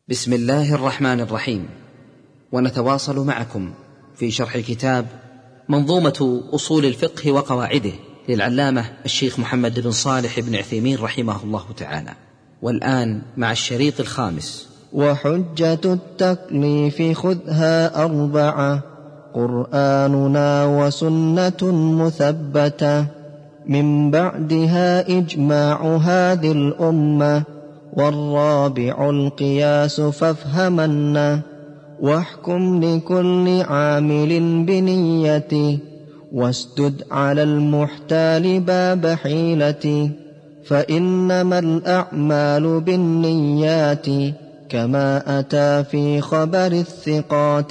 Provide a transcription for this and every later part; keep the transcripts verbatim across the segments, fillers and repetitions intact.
بسم الله الرحمن الرحيم. ونتواصل معكم في شرح كتاب منظومة أصول الفقه وقواعده للعلامة الشيخ محمد بن صالح بن عثيمين رحمه الله تعالى، والآن مع الشريط الخامس. وحجة التكليف خذها أربعة: قرآننا وسنة مثبتة، من بعدها إجماع هذه الأمة، والرابع القياس فافهمن، واحكم لكل عامل بنيته، واسدد على المحتال باب حيلته، فإنما الأعمال بالنيات، كما أتى في خبر الثقات،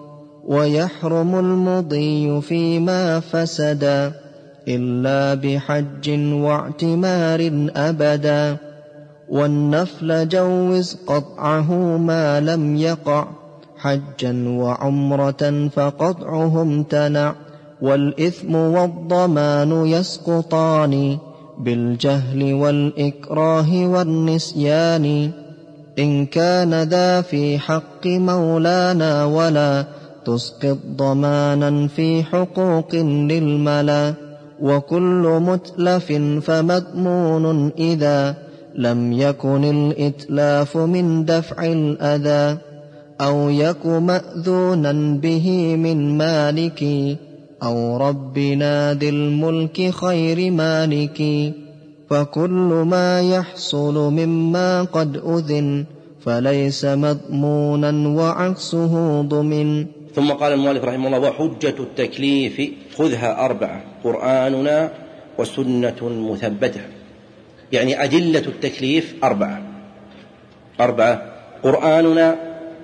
ويحرم المضي فيما فسدا، إلا بحج واعتمار أبدا، والنفل جوز قطعه ما لم يقع، حجا وعمرة فقطعه امتنع، والإثم والضمان يسقطان، بالجهل والإكراه والنسيان، إن كان ذا في حق مولانا، ولا تسقط ضمانا في حقوق للملا، وكل متلف فمضمون إذا لم يكن الإتلاف من دفع الأذى، أو يك مأذونا به من مالك، أو ربنا ذي الملك خير مالك، فكل ما يحصل مما قد أذن، فليس مضمونا وعكسه ضمن. ثم قال المؤلف رحمه الله: وحجة التكليف خذها أربعة: قرآننا وسنة مثبتة. يعني أدلة التكليف أربعة أربعة قرآننا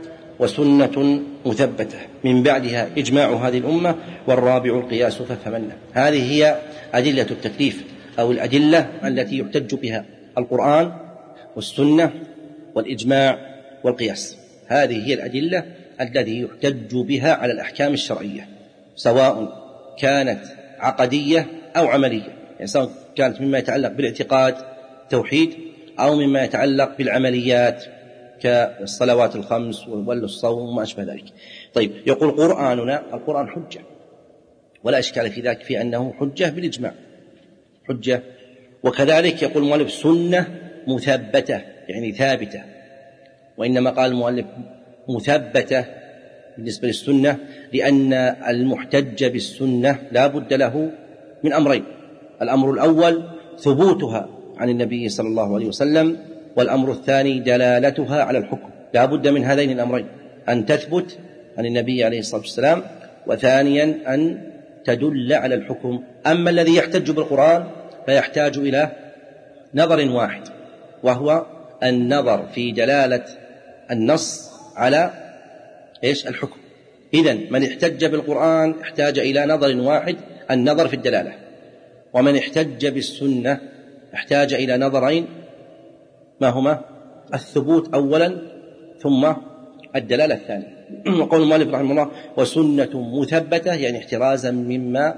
وسنة مثبتة، من بعدها إجماع هذه الأمة، والرابع القياس فافهمن. هذه هي أدلة التكليف، أو الأدلة التي يحتج بها: القرآن والسنة والإجماع والقياس. هذه هي الأدلة التي يحتج بها على الأحكام الشرعية، سواء كانت عقدية أو عملية، يعني سواء كانت مما يتعلق بالاعتقاد توحيد، أو مما يتعلق بالعمليات كالصلوات الخمس والصوم وما أشبه ذلك. طيب، يقول قرآننا، القرآن حجة، ولا إشكال في ذلك، في أنه حجة بالإجماع، حجة. وكذلك يقول المؤلف سنة مثبتة، يعني ثابتة، وإنما قال المؤلف مثبتة بالنسبة للسنة لأن المحتج بالسنة لا بد له من أمرين: الأمر الأول ثبوتها عن النبي صلى الله عليه وسلم، والأمر الثاني دلالتها على الحكم. لا بد من هذين الأمرين: أن تثبت عن النبي عليه الصلاة والسلام، وثانيا أن تدل على الحكم. أما الذي يحتج بالقرآن فيحتاج إلى نظر واحد، وهو النظر في دلالة النص على إيش؟ الحكم. إذن من احتج بالقرآن احتاج إلى نظر واحد، النظر في الدلالة، ومن احتج بالسنة احتاج إلى نظرين، ما هما؟ الثبوت أولا، ثم الدلالة الثانية. وقول المؤلف رحمه الله: وسنة مثبتة، يعني احترازا مما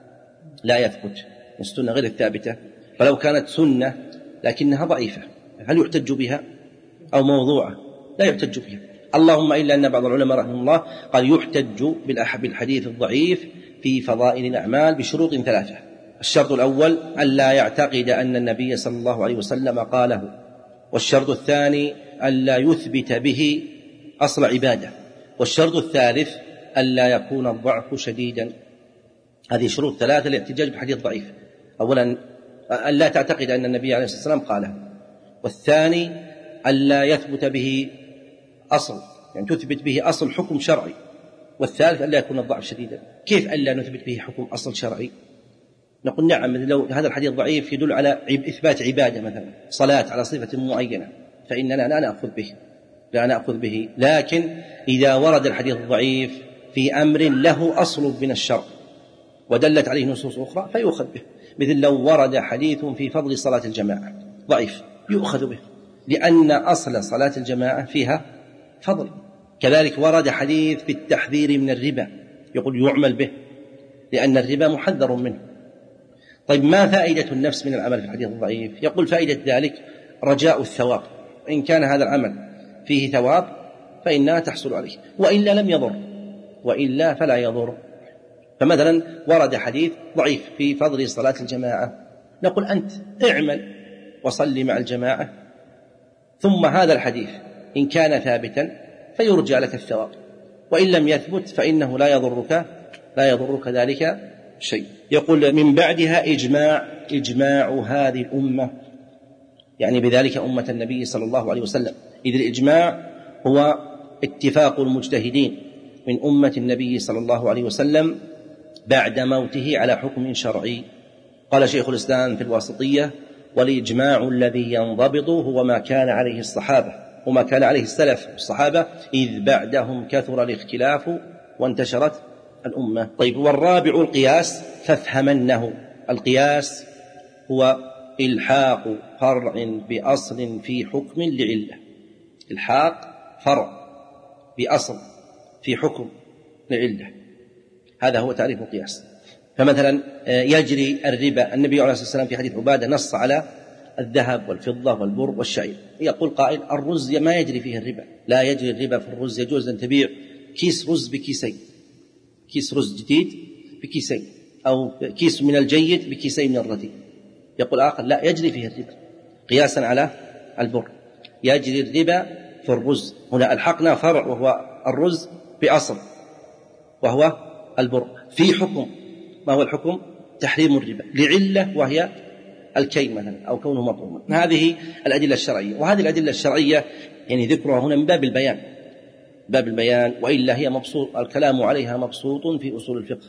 لا يثبت، السنة غير الثابتة. فلو كانت سنة لكنها ضعيفة هل يحتج بها؟ أو موضوعة لا يحتج بها، اللهم إلا أن بعض العلماء رحمه الله قال يحتج بالحديث الضعيف في فضائل الأعمال بشروط ثلاثة. الشرط الأول ألا يعتقد أن النبي صلى الله عليه وسلم قاله، والشرط الثاني ألا يثبت به أصل عبادة، والشرط الثالث ألا يكون الضعف شديدا. هذه شروط ثلاثة لاحتجاج بحديث ضعيف: أولا ألا تعتقد أن النبي عليه الصلاة والسلام قاله، والثاني ألا يثبت به أصل، يعني تثبت به أصل حكم شرعي، والثالث ألا يكون الضعف شديدا. كيف ألا نثبت به حكم أصل شرعي؟ نقول نعم، لو هذا الحديث ضعيف يدل على إثبات عبادة، مثلا صلاة على صفة معينة، فإننا لا نأخذ به لا نأخذ به لكن إذا ورد الحديث الضعيف في أمر له أصل من الشرع ودلت عليه نصوص أخرى فيؤخذ به، مثل لو ورد حديث في فضل صلاة الجماعة ضعيف يؤخذ به، لأن أصل صلاة الجماعة فيها فضل. كذلك ورد حديث في التحذير من الربا، يقول يعمل به، لأن الربا محذر منه. طيب، ما فائدة النفس من العمل في الحديث الضعيف؟ يقول فائدة ذلك رجاء الثواب، إن كان هذا العمل فيه ثواب فإنها تحصل عليه، وإلا لم يضر، وإلا فلا يضر. فمثلا ورد حديث ضعيف في فضل صلاة الجماعة، نقول أنت اعمل وصلي مع الجماعة، ثم هذا الحديث إن كان ثابتا فيرجى لك الثواب، وإن لم يثبت فإنه لا يضرك لا يضرك ذلك شيء. يقول من بعدها إجماع إجماع هذه الأمة، يعني بذلك أمة النبي صلى الله عليه وسلم، إذ الإجماع هو اتفاق المجتهدين من أمة النبي صلى الله عليه وسلم بعد موته على حكم شرعي. قال شيخ الإسلام في الواسطية: والإجماع الذي ينضبط هو ما كان عليه الصحابة وما كان عليه السلف الصحابة، إذ بعدهم كثر الاختلاف وانتشرت الأمة. طيب، والرابع القياس، فافهمنه. القياس هو إلحاق فرع بأصل في حكم لعلة، إلحاق فرع بأصل في حكم لعلة، هذا هو تعريف القياس. فمثلا يجري الربا، النبي عليه الصلاة والسلام في حديث عبادة نص على الذهب والفضة والبر والشعير. يقول قائل: الرز ما يجري فيه الربا، لا يجري الربا في الرز، يجوز أن تبيع كيس رز بكيسين، كيس رز جديد بكيسين، أو كيس من الجيد بكيسين من الرديء. يقول آخر: لا يجري فيه الربا، قياسا على البر، يجري الربا في الرز. هنا ألحقنا فرع وهو الرز بأصل وهو البر في حكم، ما هو الحكم؟ تحريم الربا لعلة وهي الكي مثلا، أو كونه مطعوما. هذه الأدلة الشرعية، وهذه الأدلة الشرعية يعني ذكرها هنا من باب البيان، باب البيان، وإلا هي مبسوط الكلام عليها مبسوط في أصول الفقه: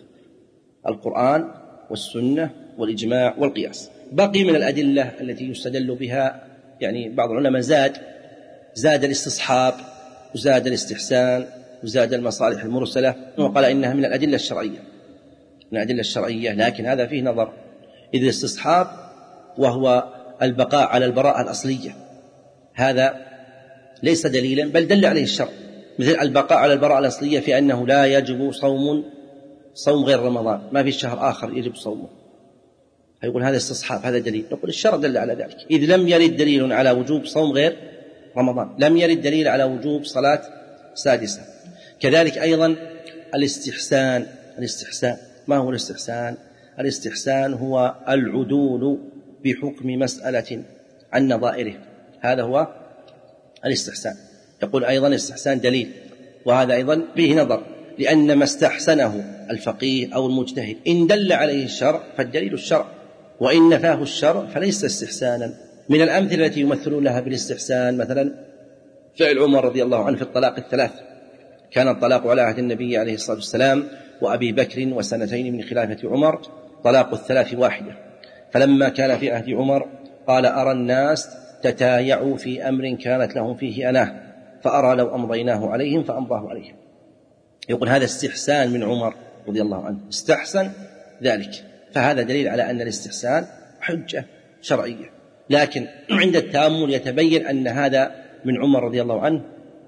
القرآن والسنة والإجماع والقياس. بقي من الأدلة التي يستدل بها، يعني بعض العلماء زاد زاد الاستصحاب وزاد الاستحسان وزاد المصالح المرسلة، وقال إنها من الأدلة الشرعية من الأدلة الشرعية لكن هذا فيه نظر، إذ الاستصحاب وهو البقاء على البراءة الأصلية هذا ليس دليلا، بل دل عليه الشرع، مثل البقاء على البراءة الأصلية في أنه لا يجب صوم صوم غير رمضان، ما في شهر آخر يجب صومه. يقول هذا استصحاب، هذا دليل. نقول الشرع دل على ذلك، إذ لم يرد دليل على وجوب صوم غير رمضان، لم يرد دليل على وجوب صلاة سادسة. كذلك أيضا الاستحسان. الاستحسان ما هو الاستحسان؟ الاستحسان هو العدول بحكم مسألة عن نظائره، هذا هو الاستحسان. يقول أيضا الاستحسان دليل، وهذا أيضا فيه نظر، لأن ما استحسنه الفقيه أو المجتهد إن دل عليه الشرع فالدليل الشرع، وإن نفاه الشرع فليس استحسانا. من الأمثلة التي يمثلون لها بالاستحسان مثلا فعل عمر رضي الله عنه في الطلاق الثلاث. كان الطلاق على عهد النبي عليه الصلاة والسلام وأبي بكر وسنتين من خلافة عمر طلاق الثلاث واحدة، فلما كان في عهد عمر قال: أرى الناس تتايعوا في أمر كانت لهم فيه أناه، فأرى لو أمضيناه عليهم فأمضاه عليهم. يقول هذا استحسان من عمر رضي الله عنه، استحسن ذلك، فهذا دليل على أن الاستحسان حجة شرعية. لكن عند التأمل يتبين أن هذا من عمر رضي الله عنه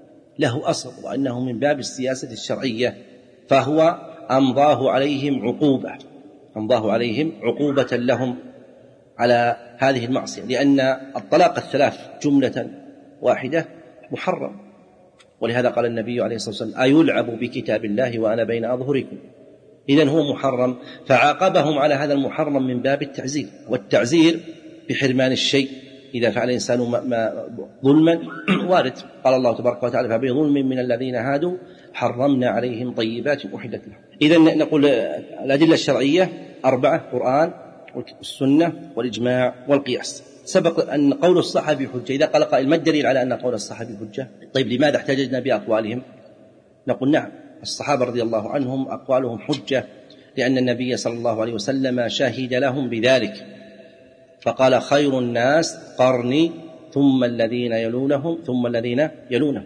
له أصل، وأنه من باب السياسة الشرعية، فهو أمضاه عليهم عقوبة أمضاه عليهم عقوبة لهم على هذه المعصية، لأن الطلاق الثلاث جملة واحدة محرم، ولهذا قال النبي عليه الصلاة والسلام: أيلعب بكتاب الله وأنا بين أظهركم. إذن هو محرم، فعاقبهم على هذا المحرم من باب التعزير، والتعزير بحرمان الشيء إذا فعل الإنسان ما ظلما وارد. قال الله تبارك وتعالى: فبظلم من الذين هادوا حرمنا عليهم طيبات أحلت لهم. إذن نقول الأدلة الشرعية أربعة: القرآن والسنة والإجماع والقياس. سبق أن قول الصحابي حجة. إذا قال قائل: ما الدليل على أن قول الصحابي حجة؟ طيب لماذا احتججنا بأقوالهم؟ نقول نعم، الصحابة رضي الله عنهم أقوالهم حجة، لأن النبي صلى الله عليه وسلم شهد لهم بذلك، فقال: خير الناس قرني ثم الذين يلونهم ثم الذين يلونهم.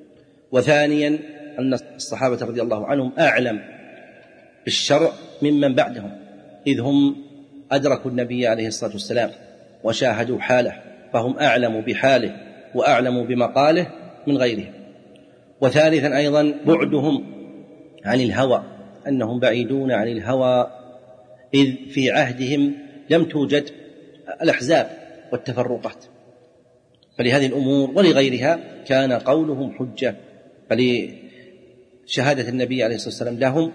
وثانيا أن الصحابة رضي الله عنهم أعلم بالشرع ممن بعدهم، إذ هم أدركوا النبي عليه الصلاة والسلام وشاهدوا حاله، فهم أعلم بحاله وأعلم بمقاله من غيرهم. وثالثا أيضا بعدهم عن الهوى، أنهم بعيدون عن الهوى، إذ في عهدهم لم توجد الأحزاب والتفرقات، فلهذه الأمور ولغيرها كان قولهم حجة، فلشهادة النبي عليه الصلاة والسلام لهم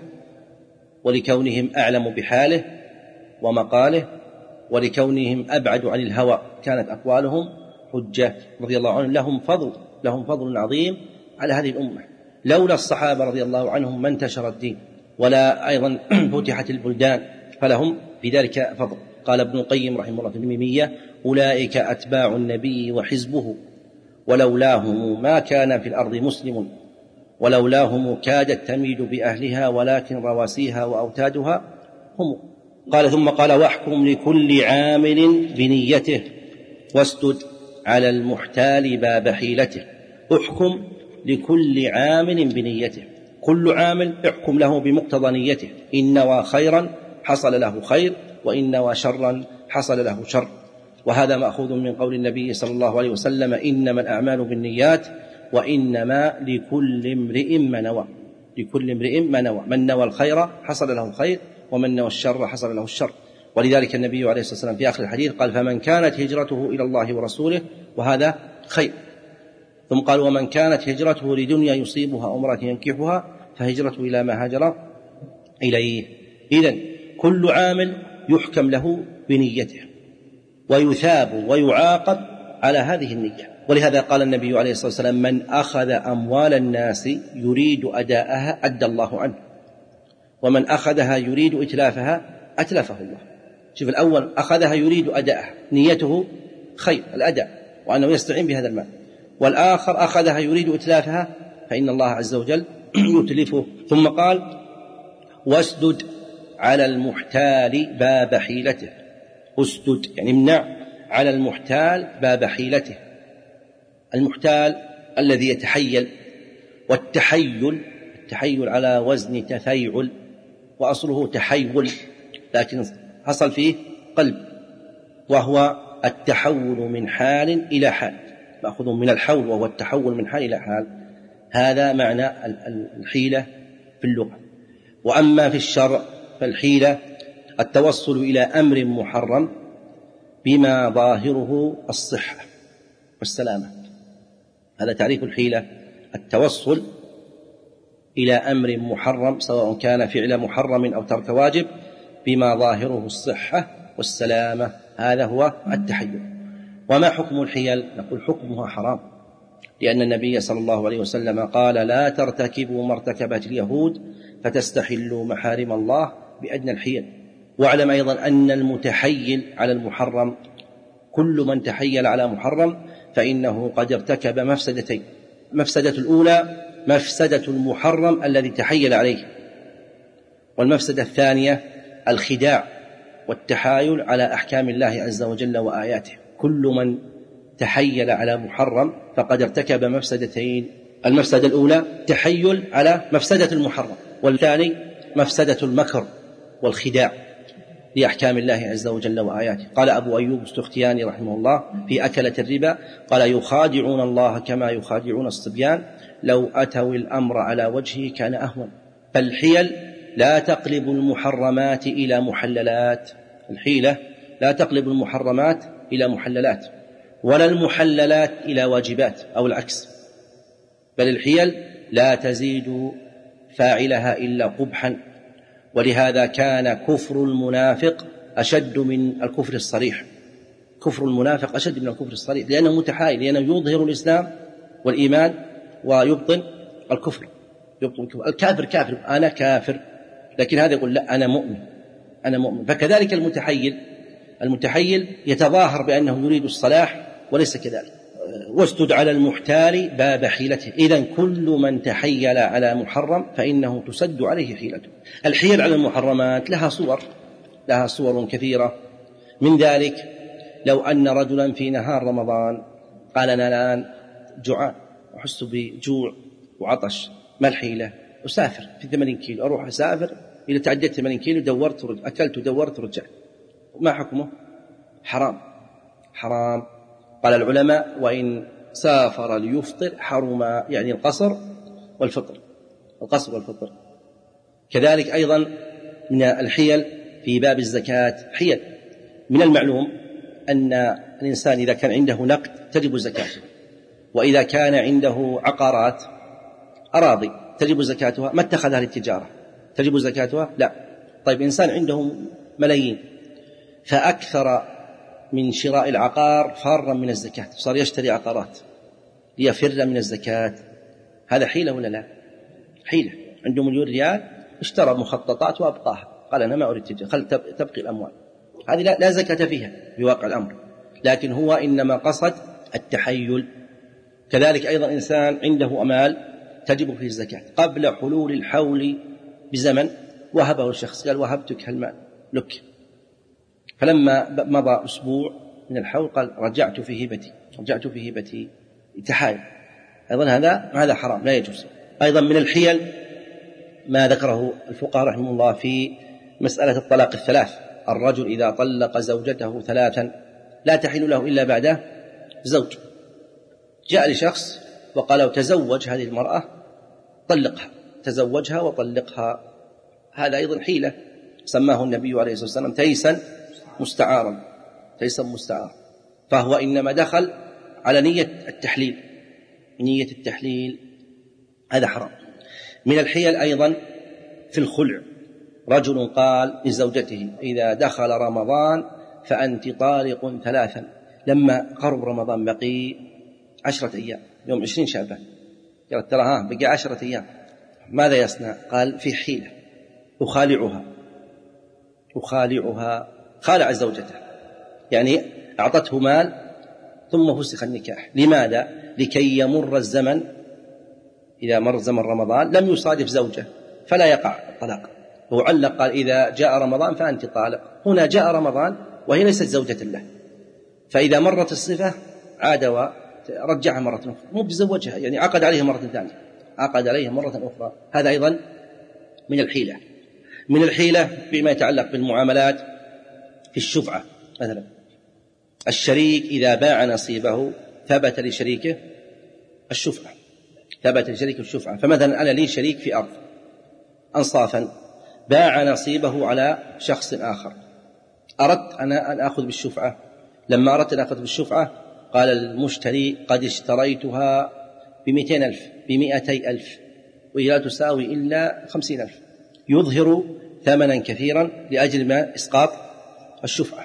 ولكونهم أعلم بحاله ومقاله ولكونهم أبعد عن الهوى كانت أقوالهم حجة رضي الله عنهم. لهم فضل لهم فضل عظيم على هذه الأمة، لولا الصحابة رضي الله عنهم ما انتشر الدين ولا أيضا فتحت البلدان، فلهم في ذلك فضل. قال ابن القيم رحمه الله في الميمية: أولئك أتباع النبي وحزبه، ولولاهم ما كان في الأرض مسلم، ولولاهم كادت تميد بأهلها، ولكن رواسيها وأوتادها هم. قال ثم قال: واحكم لكل عامل بنيته، واسدد على المحتال باب حيلته. احكم لكل عامل بنيته، كل عامل احكم له بمقتضى نيته، إن نوى خيرا حصل له خير، وإن نوى شرا حصل له شر. وهذا مأخوذ من قول النبي صلى الله عليه وسلم: إنما الأعمال بالنيات وإنما لكل امرئ ما نوى. لكل امرئ ما نوى، من نوى الخير حصل له الخير، ومن نوى الشر حصل له الشر. ولذلك النبي عليه الصلاة والسلام في آخر الحديث قال: فمن كانت هجرته إلى الله ورسوله، وهذا خير. ثم قال: ومن كانت هجرته لدنيا يصيبها أو امرأة ينكحها فهجرته إلى ما هاجر إليه. إذن كل عامل يحكم له بنيته ويثاب ويعاقب على هذه النية. ولهذا قال النبي عليه الصلاة والسلام: من أخذ أموال الناس يريد أداءها أدى الله عنه، ومن أخذها يريد إتلافها أتلفه الله. شوف، الأول أخذها يريد أداءها، نيته خير الأداء وأنه يستعين بهذا المال، والآخر أخذها يريد إتلافها فإن الله عز وجل يتلفه. ثم قال: واسدد على المحتال باب حيلته. اسدد يعني امنع على المحتال باب حيلته. المحتال الذي يتحيل، والتحيل التحيل على وزن تفيعل، وأصله تحيل لكن حصل فيه قلب، وهو التحول من حال إلى حال، مأخذ من الحول وهو التحول من حال إلى حال. هذا معنى الحيلة في اللغة. وأما في الشرع فالحيلة التوصل إلى أمر محرم بما ظاهره الصحة والسلامة. هذا تعريف الحيلة: التوصل إلى أمر محرم سواء كان فعل محرم أو ترك واجب بما ظاهره الصحة والسلامة، هذا هو التحيل. وما حكم الحيل؟ نقول حكمها حرام، لأن النبي صلى الله عليه وسلم قال: لا ترتكبوا ما ارتكبت اليهود فتستحلوا محارم الله بأدنى الحيل. واعلم أيضا أن المتحيل على المحرم، كل من تحيل على محرم فإنه قد ارتكب مفسدتين: مفسدة الأولى مفسدة المحرم الذي تحيل عليه، والمفسدة الثانية الخداع والتحايل على أحكام الله عز وجل وآياته. كل من تحيل على محرم فقد ارتكب مفسدتين: المفسدة الأولى تحيل على مفسدة المحرم، والثاني مفسدة المكر والخداع لأحكام الله عز وجل وآياته. قال أبو أيوب السختياني رحمه الله في أكلة الربا: قال: يخادعون الله كما يخادعون الصبيان، لو أتوا الأمر على وجهه كان أهون. فالحيل لا تقلب المحرمات إلى محللات، الحيلة لا تقلب المحرمات إلى محللات، ولا المحللات إلى واجبات أو العكس، بل الحيل لا تزيد فاعلها إلا قبحا. ولهذا كان كفر المنافق أشد من الكفر الصريح. كفر المنافق أشد من الكفر الصريح لأنه متحايل، لأنه يظهر الإسلام والإيمان ويبطن الكفر. يبطن الكفر. الكافر كافر، أنا كافر، لكن هذا يقول لا أنا مؤمن، أنا مؤمن. فكذلك المتحيل المتحيل يتظاهر بأنه يريد الصلاح وليس كذلك. واسدد على المحتال باب حيلته. إذن كل من تحيل على محرم فإنه تسد عليه حيلته. الحيل على المحرمات لها صور لها صور كثيرة. من ذلك لو أن رجلا في نهار رمضان قال: أنا الآن جوعان، أحس بجوع وعطش، ما الحيلة؟ أسافر في ثمانين كيلو، أروح أسافر إذا تعديت ثمانين كيلو، دورت ورجع. أكلت ودورت ورجعت. ما حكمه؟ حرام حرام. قال العلماء: وإن سافر ليفطر حرم، يعني القصر والفطر القصر والفطر. كذلك أيضا من الحيل في باب الزكاة حيل. من المعلوم أن الإنسان إذا كان عنده نقد تجب زكاته، وإذا كان عنده عقارات أراضي تجب زكاتها، ما اتخذها للتجارة تجب زكاتها؟ لا. طيب إنسان عنده ملايين فأكثر من شراء العقار فارا من الزكاة، صار يشتري عقارات ليفر من الزكاة، هذا حيلة ولا لا؟ حيلة. عنده مليون ريال اشترى مخططات وأبقاها، قال أنا ما أريد تجارة، خل تبقي الأموال، هذه لا زكاة فيها بواقع الأمر، لكن هو إنما قصد التحيل. كذلك أيضا إنسان عنده أمال تجب فيه الزكاة قبل حلول الحول بزمن، وهبه الشخص قال وهبتك هالمال لك، فلما مضى أسبوع من الحول قال رجعت في هبتي رجعت في هبتي تحايل، أيضا هذا هذا حرام لا يجوز. أيضا من الحيل ما ذكره الفقهاء رحمه الله في مسألة الطلاق الثلاث، الرجل إذا طلق زوجته ثلاثا لا تحل له إلا بعد زوج، جاء لشخص وقال له تزوج هذه المرأة طلقها، تزوجها وطلقها، هذا أيضا حيلة، سماه النبي عليه الصلاة والسلام تيسا مستعارا تيسا مستعارا، فهو إنما دخل على نية التحليل، نية التحليل، هذا حرام. من الحيل أيضا في الخلع، رجل قال لزوجته إذا دخل رمضان فأنت طالق ثلاثا، لما قرب رمضان بقي عشرة أيام، يوم عشرين شعبان، قالت ترى ها بقي عشرة أيام، ماذا يصنع؟ قال في حيلة أخالعها أخالعها خالع زوجته، يعني أعطته مال ثم فسخ النكاح. لماذا؟ لكي يمر الزمن، إذا مر زمن رمضان لم يصادف زوجة فلا يقع الطلاق، وعلق قال إذا جاء رمضان فأنت طالق، هنا جاء رمضان وهي ليست زوجة له، فإذا مرت الصفة عاد ورجعها مرة أخرى، مو بزوجها، يعني عقد عليها مرة ثانية، عقد عليها مرة أخرى، هذا أيضا من الحيلة. من الحيلة بما يتعلق بالمعاملات في الشفعة، مثلا الشريك إذا باع نصيبه ثبت لشريكه الشفعة، ثبت لشريكه الشفعة، فمثلا أنا لي شريك في أرض أنصافا، باع نصيبه على شخص آخر، أردت أنا أن أخذ بالشفعة، لما أردت أن أخذ بالشفعة قال المشتري قد اشتريتها بمئتين ألف بمئتي ألف وهي لا تساوي إلا خمسين ألف، يظهر ثمنا كثيرا لأجل ما إسقاط الشفعة.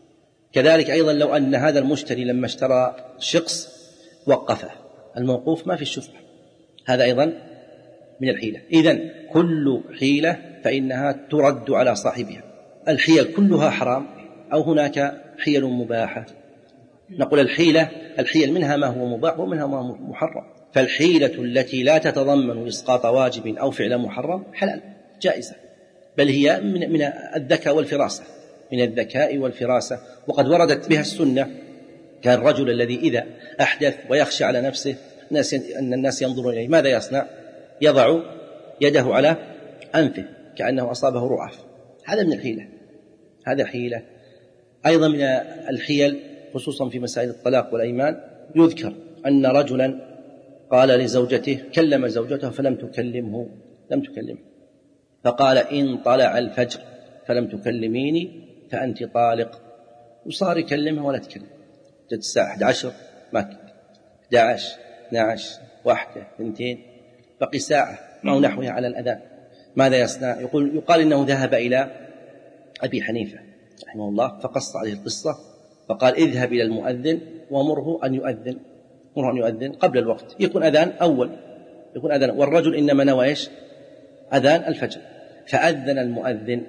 كذلك أيضا لو أن هذا المشتري لما اشترى شخص وقفه، الموقوف ما في الشفعة، هذا أيضا من الحيلة. إذن كل حيلة فإنها ترد على صاحبها. الحيل كلها حرام أو هناك حيل مباحة؟ نقول الحيلة الحيل منها ما هو مباح ومنها ما هو محرم، فالحيلة التي لا تتضمن إسقاط واجب أو فعل محرم حلال جائزة، بل هي من, من الذكاء والفراسة، من الذكاء والفراسة، وقد وردت بها السنة. كان الرجل الذي إذا أحدث ويخشى على نفسه أن الناس ينظرون إليه ماذا يصنع؟ يضع يده على أنفه كأنه أصابه رعاف، هذا من الحيلة، هذا حيلة. أيضا من الحيل خصوصا في مسائل الطلاق والأيمان، يذكر أن رجلا قال لزوجته، كلم زوجته فلم تكلمه لم تكلمه فقال إن طلع الفجر فلم تكلميني فأنت طالق، وصار يكلمها ولا تكلم، جت الساعة أحد عشر ما تكلم، أحد عشر اثني عشر واحدة اثنتين، بقي ساعة أو نحوها على الأذان، ماذا يصنع؟ يقول يقال إنه ذهب إلى أبي حنيفة رحمه الله فقص عليه القصة فقال اذهب إلى المؤذن ومره أن يؤذن مره أن يؤذن قبل الوقت، يكون أذان أول، يكون أذان، والرجل إنما نوى إيش؟ أذان الفجر، فأذن المؤذن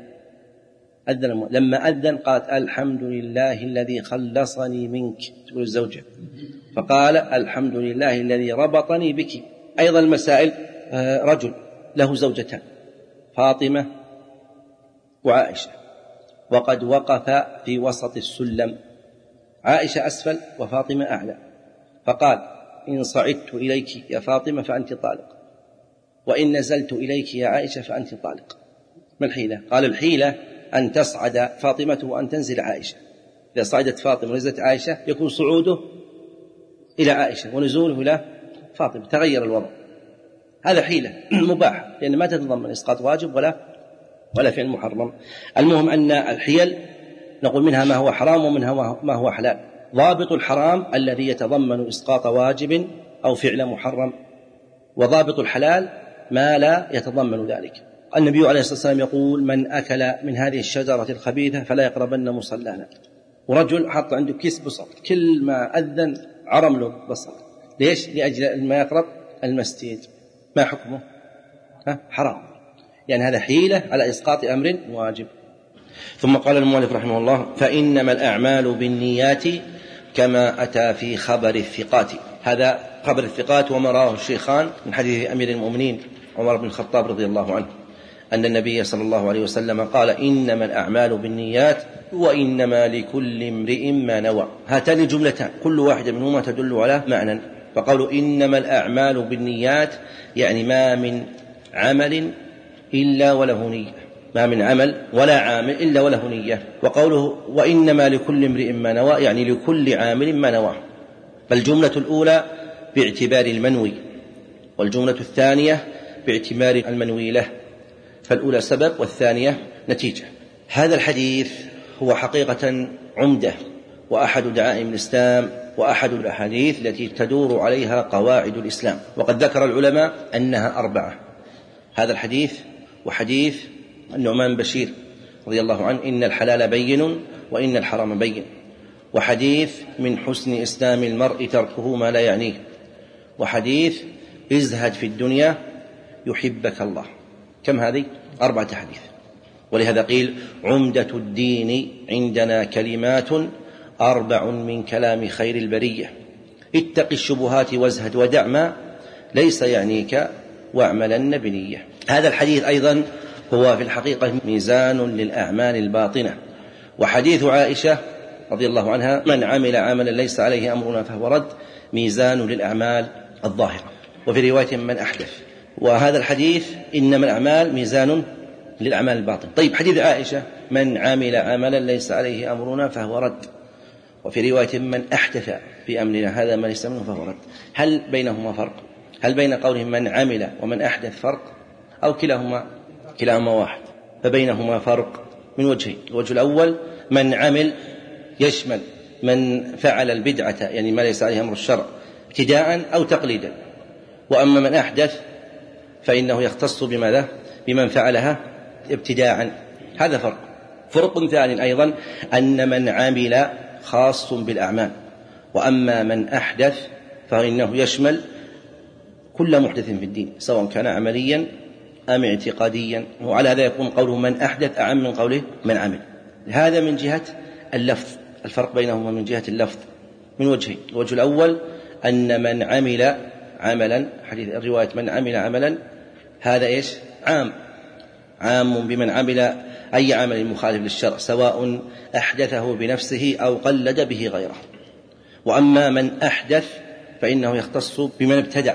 أذن المؤذن. لما أذن قالت الحمد لله الذي خلصني منك، تقول الزوجة، فقال الحمد لله الذي ربطني بك. أيضا المسائل، رجل له زوجتان فاطمة وعائشة، وقد وقف في وسط السلم، عائشة أسفل وفاطمة أعلى، فقال إن صعدت إليك يا فاطمة فأنت طالق، وإن نزلت إليك يا عائشة فأنت طالق. ما الحيلة؟ قال الحيلة أن تصعد فاطمة وأن تنزل عائشة، إذا صعدت فاطمة ونزلت عائشة يكون صعوده إلى عائشة ونزوله إلى فاطمة، تغير الوضع، هذا حيلة مباح لأن ما تتضمن إسقاط واجب ولا ولا فعل محرم. المهم أن الحيل نقول منها ما هو حرام ومنها ما هو حلال، ضابط الحرام الذي يتضمن إسقاط واجب أو فعل محرم، وضابط الحلال ما لا يتضمن ذلك. النبي عليه الصلاة والسلام يقول: من أكل من هذه الشجرة الخبيثة فلا يقربن مصلانا. ورجل حط عنده كيس بصل، كل ما أذن عرم له بصل. ليش؟ لأجل ما يقرب المسجد. ما حكمه؟ ها؟ حرام، يعني هذا حيلة على إسقاط أمر واجب. ثم قال المؤلف رحمه الله: فإنما الأعمال بالنيات كما أتى في خبر الثقات. هذا خبر الثقات وما رواه الشيخان من حديث أمير المؤمنين عمر بن الخطاب رضي الله عنه أن النبي صلى الله عليه وسلم قال: إنما الأعمال بالنيات وإنما لكل امرئ ما نوى. هاتان الجملتان كل واحدة منهما تدل على معنى. فقالوا إنما الأعمال بالنيات يعني ما من عمل إلا وله نية، ما من عمل ولا عامل إلا وله نية. وقوله وإنما لكل امرئ ما نوى يعني لكل عامل ما نوى. فالجملة الأولى باعتبار المنوي، والجملة الثانية باعتبار المنوي له، فالأولى سبب والثانية نتيجة. هذا الحديث هو حقيقة عمدة وأحد دعائم الإسلام وأحد الأحاديث التي تدور عليها قواعد الإسلام. وقد ذكر العلماء أنها أربعة. هذا الحديث وحديث النعمان بشير رضي الله عنه: إن الحلال بين وإن الحرام بين. وحديث من حسن إسلام المرء تركه ما لا يعنيه. وحديث ازهد في الدنيا يحبك الله. كم هذه؟ أربعة حديث. ولهذا قيل: عمدة الدين عندنا كلمات أربع من كلام خير البرية: اتق الشبهات وازهد ودع ما ليس يعنيك واعملن بنية. هذا الحديث أيضا هو في الحقيقة ميزان للأعمال الباطنة. وحديث عائشة رضي الله عنها: من عمل عملا ليس عليه أمرنا فهو رد، ميزان للأعمال الظاهرة. وفي رواية: من أحدث. وهذا الحديث إنما الأعمال ميزان للأعمال الباطنة. طيب، حديث عائشة: من عمل عملا ليس عليه أمرنا فهو رد. وفي رواية: من أحدث في أمرنا هذا ما ليس منه فهو رد. هل بينهما فرق؟ هل بين قولهم من عمل ومن أحدث فرق، أو كلاهما كلاهما واحد؟ فبينهما فرق من وجهين. الوجه الأول: من عمل يشمل من فعل البدعة يعني ما ليس عليه أمر الشرع ابتداء أو تقليدا. وأما من أحدث فإنه يختص بماذا؟ بمن فعلها ابتداء. هذا فرق. فرق ثاني أيضا: أن من عمل خاص بالأعمال، وأما من أحدث فإنه يشمل كل محدث في الدين سواء كان عمليا أم اعتقاديا. وعلى هذا يكون قوله من أحدث أعم من قوله من عمل. هذا من جهة اللفظ. الفرق بينهما من جهة اللفظ من وجهين. الوجه الأول: أن من عمل عملا، حديث الرواية من عمل عملا، هذا إيش؟ عام عام بمن عمل أي عمل مخالف للشرع سواء أحدثه بنفسه أو قلد به غيره. وأما من أحدث فإنه يختص بمن ابتدع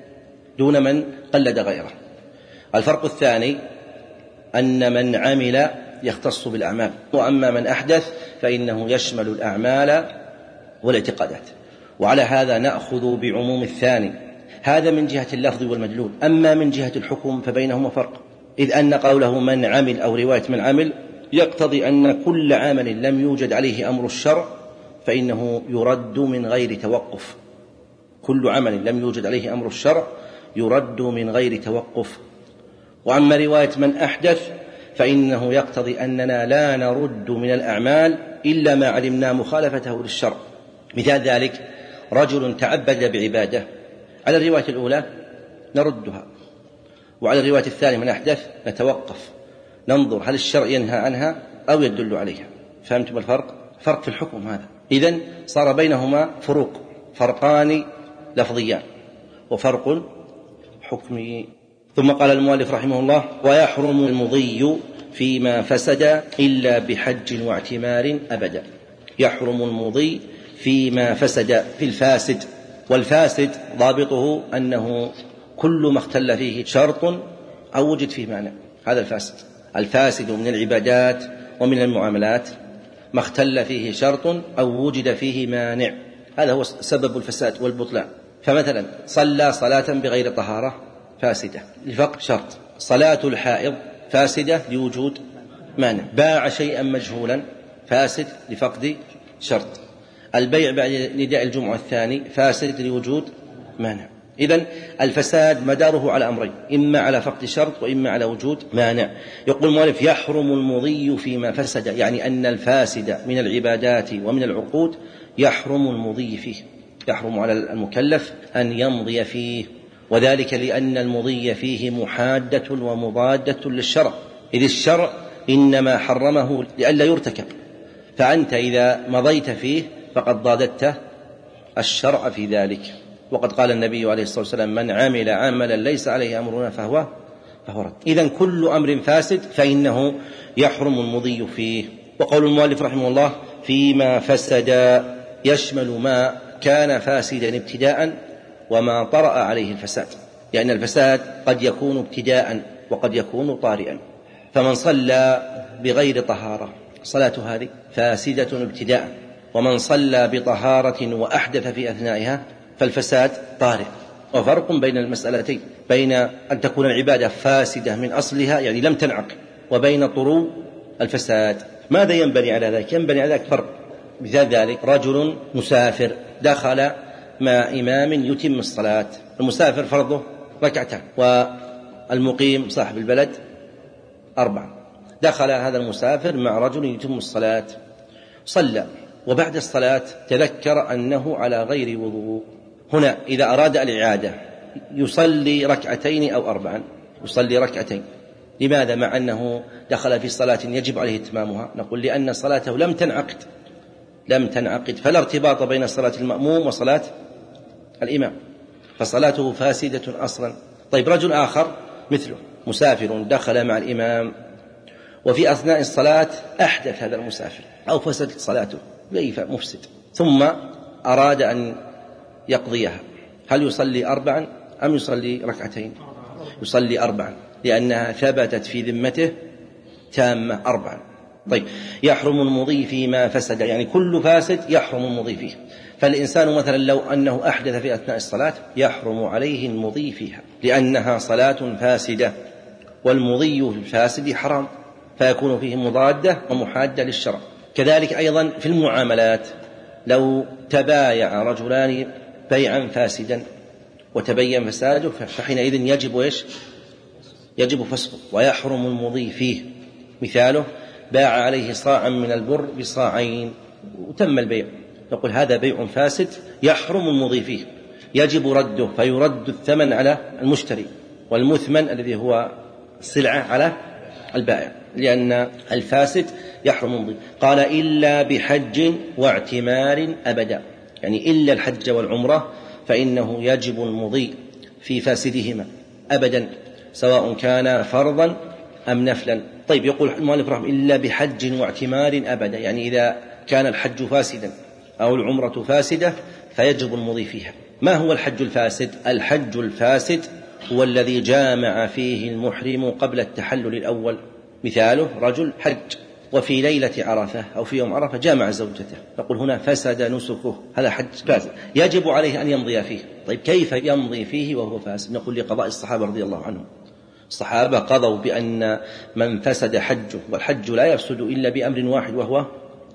دون من قلد غيره. الفرق الثاني: أن من عمل يختص بالأعمال، وأما من أحدث فإنه يشمل الأعمال والاعتقادات. وعلى هذا نأخذ بعموم الثاني. هذا من جهة اللفظ والمدلول. أما من جهة الحكم فبينهما فرق، إذ أن قوله من عمل أو رواية من عمل يقتضي أن كل عمل لم يوجد عليه أمر الشرع فإنه يرد من غير توقف. كل عمل لم يوجد عليه أمر الشرع يرد من غير توقف. وأما رواية من أحدث فإنه يقتضي أننا لا نرد من الأعمال إلا ما علمنا مخالفته للشرع. مثال ذلك: رجل تعبد بعبادة، على الرواية الأولى نردها، وعلى الرواية الثانية من أحدث نتوقف ننظر هل الشرع ينهى عنها أو يدل عليها. فهمتم الفرق؟ فرق في الحكم هذا. إذن صار بينهما فروق، فرقان لفظيان وفرق حكمي. ثم قال المؤلف رحمه الله: ويحرم المضي فيما فسد إلا بحج واعتمار أبدا. يحرم المضي فيما فسد، في الفاسد. والفاسد ضابطه أنه كل ما اختل فيه شرط أو وجد فيه مانع، هذا الفاسد. الفاسد من العبادات ومن المعاملات ما اختل فيه شرط أو وجد فيه مانع، هذا هو سبب الفساد والبطلان. فمثلا صلى صلاة بغير طهارة فاسدة لفقد شرط، صلاة الحائض فاسدة لوجود مانع، باع شيئا مجهولا فاسد لفقد شرط. البيع بعد نداء الجمعة الثاني فاسد لوجود مانع. إذن الفساد مداره على أمرين، إما على فقد شرط وإما على وجود مانع. يقول المؤلف: يحرم المضي فيما فسد، يعني أن الفاسد من العبادات ومن العقود يحرم المضي فيه، يحرم على المكلف أن يمضي فيه، وذلك لأن المضي فيه محادة ومضادة للشرع، إذ الشرع إنما حرمه لئلا يرتكب، فأنت إذا مضيت فيه فقد ضاددت الشرع في ذلك. وقد قال النبي عليه الصلاة والسلام: من عمل عملا ليس عليه أمرنا فهو فهو رد. إذن كل أمر فاسد فإنه يحرم المضي فيه. وقول المؤلف رحمه الله: فيما فسد يشمل ما كان فاسدا ابتداء وما طرأ عليه الفساد، لأن يعني الفساد قد يكون ابتداء وقد يكون طارئا. فمن صلى بغير طهارة صلاة هذه فاسدة ابتداء، ومن صلى بطهارة وأحدث في أثنائها فالفساد طارئ. وفرق بين المسألتين، بين أن تكون العبادة فاسدة من أصلها يعني لم تنعقد، وبين طرو الفساد. ماذا ينبني على ذلك؟ ينبني على ذلك فرق. مثال ذلك: رجل مسافر دخل مع إمام يتم الصلاة، المسافر فرضه ركعتان والمقيم صاحب البلد أربعة. دخل هذا المسافر مع رجل يتم الصلاة، صلى، وبعد الصلاة تذكر أنه على غير وضوء. هنا إذا أراد الإعادة يصلي ركعتين أو أربعا؟ يصلي ركعتين. لماذا؟ مع أنه دخل في صلاة يجب عليه إتمامها. نقول: لأن صلاته لم تنعقد لم تنعقد فلا ارتباط بين صلاة المأموم وصلاة الإمام، فصلاته فاسدة أصلا. طيب، رجل آخر مثله مسافر دخل مع الإمام، وفي أثناء الصلاة أحدث هذا المسافر أو فسدت صلاته، ليس مفسد، ثم أراد أن يقضيها، هل يصلي أربعا أم يصلي ركعتين؟ يصلي أربعا، لأنها ثبتت في ذمته تامة أربعا. طيب، يحرم المضي فيما فسد، يعني كل فاسد يحرم المضي فيه. فالإنسان مثلا لو أنه أحدث في أثناء الصلاة يحرم عليه المضي فيها، لأنها صلاة فاسدة، والمضي في الفاسد حرام، فيكون فيه مضادة ومحادة للشرع. كذلك أيضا في المعاملات، لو تبايع رجلان بيعا فاسدا وتبين فساده فحينئذ يجب إيش؟ يجب فسقه ويحرم المضي فيه. مثاله: باع عليه صاعا من البر بصاعين وتم البيع، نقول هذا بيع فاسد يحرم المضي فيه، يجب رده، فيرد الثمن على المشتري، والمثمن الذي هو السلعة على البائع، لأن الفاسد يحرم المضي. قال: إلا بحج واعتمار أبدا، يعني إلا الحج والعمرة فإنه يجب المضي في فاسدهما أبدا، سواء كان فرضا أم نفلا. طيب، يقول المؤلف رحمه: إلا بحج واعتمار أبدا، يعني إذا كان الحج فاسدا أو العمرة فاسدة فيجب المضي فيها. ما هو الحج الفاسد؟ الحج الفاسد هو الذي جامع فيه المحرم قبل التحلل الأول. مثاله: رجل حج وفي ليلة عرفة أو في يوم عرفة جامع زوجته، نقول هنا فسد نسكه، هذا حج فاسد يجب عليه أن يمضي فيه. طيب، كيف يمضي فيه وهو فاسد؟ نقول: لقضاء الصحابة رضي الله عنهم، الصحابة قضوا بأن من فسد حجه، والحج لا يفسد إلا بأمر واحد وهو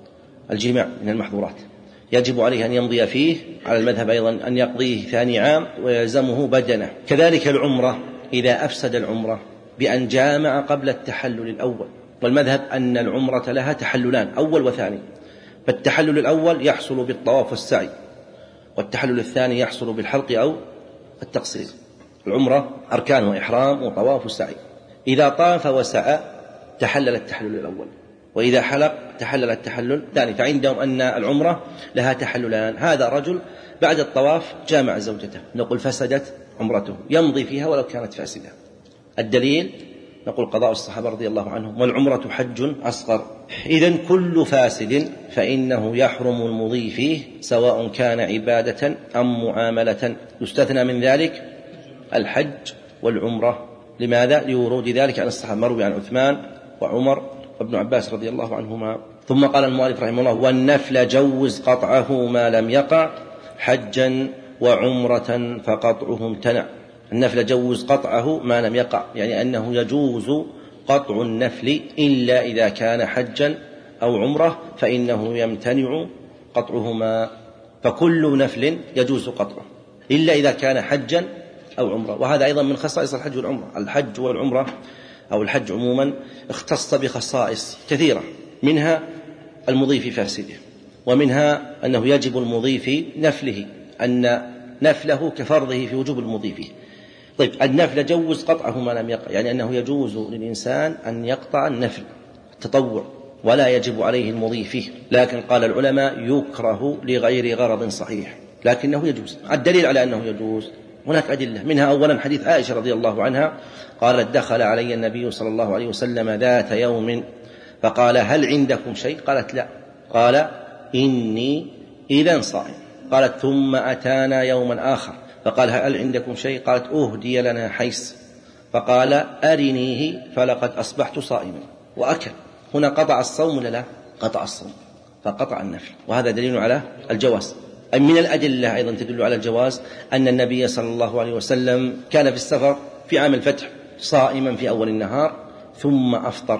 الجماع من المحظورات، يجب عليه أن يمضي فيه، على المذهب أيضا أن يقضيه ثاني عام ويلزمه بدنه. كذلك العمرة، إذا أفسد العمرة بأن جامع قبل التحلل الأول، والمذهب أن العمرة لها تحللان، أول وثاني، فالتحلل الأول يحصل بالطواف والسعي، والتحلل الثاني يحصل بالحلق أو التقصير. العمرة أركانها إحرام وطواف وسعي، إذا طاف وسعى تحلل التحلل الأول، وإذا حلق تحلل التحلل الثاني. فعندهم أن العمرة لها تحللان. هذا رجل بعد الطواف جامع زوجته، نقول فسدت عمرته، يمضي فيها ولو كانت فاسدة. الدليل نقول قضاء الصحابة رضي الله عنهم، والعمرة حج أصغر. إذن كل فاسد فإنه يحرم المضي فيه، سواء كان عبادة أم معاملة. يستثنى من ذلك الحج والعمرة. لماذا؟ لورود ذلك عن الصحابة، مروي عن عثمان وعمر وابن عباس رضي الله عنهما. ثم قال المؤلف رحمه الله: والنفل جوز قطعه ما لم يقع حجا وعمرة فقطعه امتنع. النفل جوز قطعه ما لم يقع، يعني أنه يجوز قطع النفل إلا إذا كان حجا أو عمرة، فإنه يمتنع قطعهما، فكل نفل يجوز قطعه إلا إذا كان حجا أو عمرة. وهذا أيضا من خصائص الحج والعمرة. الحج والعمرة أو الحج عموما اختص بخصائص كثيرة، منها المضي في فاسده، ومنها أنه يجب المضي في نفله، أن نفله كفرضه في وجوب المضي فيه. طيب النفل جوز قطعه ما لم يقع، يعني أنه يجوز للإنسان أن يقطع النفل التطوع ولا يجب عليه المضي فيه، لكن قال العلماء يكره لغير غرض صحيح، لكنه يجوز. الدليل على أنه يجوز هناك أدلة، منها أولا حديث عائشة رضي الله عنها قالت دخل علي النبي صلى الله عليه وسلم ذات يوم فقال هل عندكم شيء؟ قالت لا، قال إني إذن صائم. قالت ثم أتانا يوما آخر فقال هل عندكم شيء؟ قالت أهدي لنا حيث، فقال أرنيه فلقد أصبحت صائما، وأكل. هنا قطع الصوم ولا لا؟ قطع الصوم، فقطع النفل، وهذا دليل على الجواز. أي من الأدلة أيضا تدل على الجواز أن النبي صلى الله عليه وسلم كان في السفر في عام الفتح صائما في أول النهار ثم أفطر.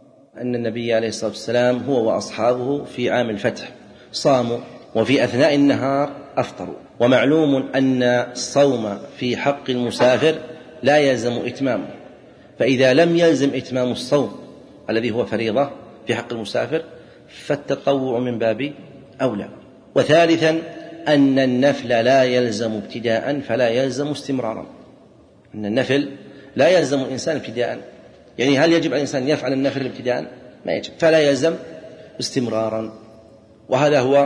أن النبي عليه الصلاة والسلام هو وأصحابه في عام الفتح صاموا وفي أثناء النهار أفطروا. ومعلوم أن الصوم في حق المسافر لا يلزم إتمامه، فإذا لم يلزم إتمام الصوم الذي هو فريضة في حق المسافر فالتطوع من باب أولى. وثالثا أن النفل لا يلزم ابتداء فلا يلزم استمرارا. أن النفل لا يلزم الإنسان ابتداء، يعني هل يجب على الإنسان يفعل النفل ابتداء؟ ما يجب، فلا يلزم استمرارا. وهذا هو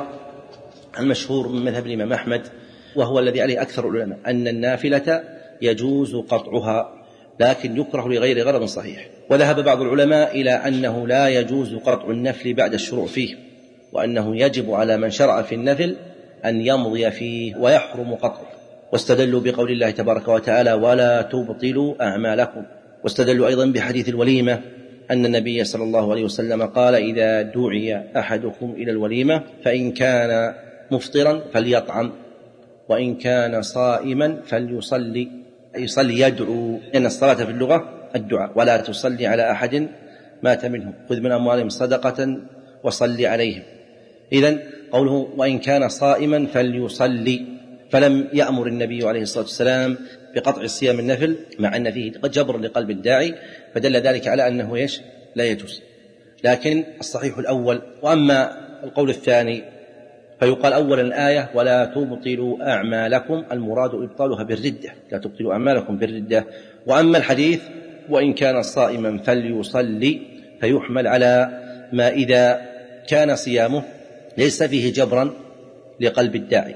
المشهور من مذهب الإمام أحمد، وهو الذي عليه أكثر العلماء، أن النافلة يجوز قطعها لكن يكره لغير غرض صحيح. وذهب بعض العلماء إلى أنه لا يجوز قطع النفل بعد الشروع فيه، وأنه يجب على من شرع في النفل أن يمضي فيه ويحرم قطعه. واستدلوا بقول الله تبارك وتعالى ولا تبطلوا أعمالكم. واستدلوا أيضا بحديث الوليمة أن النبي صلى الله عليه وسلم قال إذا دعي أحدكم إلى الوليمة فإن كان مفطرا فليطعم وإن كان صائما فليصلي، يصلي يدعو، لأن الصلاة في اللغة الدعاء، ولا تصلي على أحد مات منهم خذ من أموالهم صدقة وصلي عليهم. إذن قوله وإن كان صائما فليصلي، فلم يأمر النبي عليه الصلاة والسلام بقطع الصيام النفل مع أن فيه جبر لقلب الداعي، فدل ذلك على أنه يش لا يجوز. لكن الصحيح الأول. وأما القول الثاني فيقال أولا الآية ولا تبطلوا أعمالكم، المراد إبطالها بالردة، لا تبطلوا أعمالكم بالردة. وأما الحديث وإن كان صائما فليصلي فيحمل على ما إذا كان صيامه ليس فيه جبرا لقلب الداعي،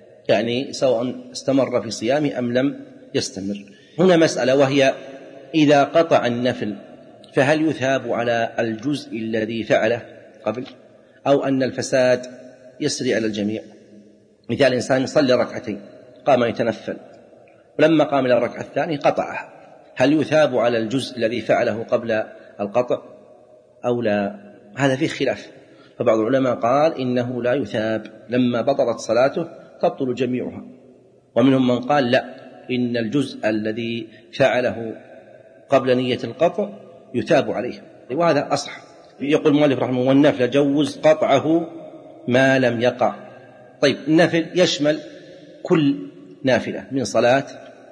يعني سواء استمر في صيامه أم لم يستمر. هنا مسألة وهي إذا قطع النفل فهل يثاب على الجزء الذي فعله قبل أو أن الفساد يسري على الجميع؟ مثال إنسان صلى ركعتين قام يتنفل ولما قام إلى الركعة الثانية قطعها، هل يثاب على الجزء الذي فعله قبل القطع أو لا؟ هذا فيه خلاف. فبعض العلماء قال إنه لا يثاب، لما بطلت صلاته تبطل جميعها. ومنهم من قال لا، إن الجزء الذي فعله قبل نية القطع يثاب عليه، وهذا أصح. يقول المؤلف رحمه الله والنفل جوز قطعه ما لم يقع. طيب النفل يشمل كل نافلة من صلاة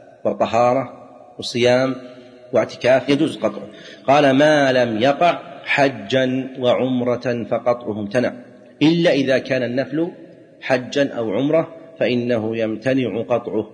وطهارة وصيام واعتكاف يجوز قطعه. قال ما لم يقع حجا وعمرة فقطعه امتنع، إلا إذا كان النفل حجا أو عمرة فإنه يمتنع قطعه،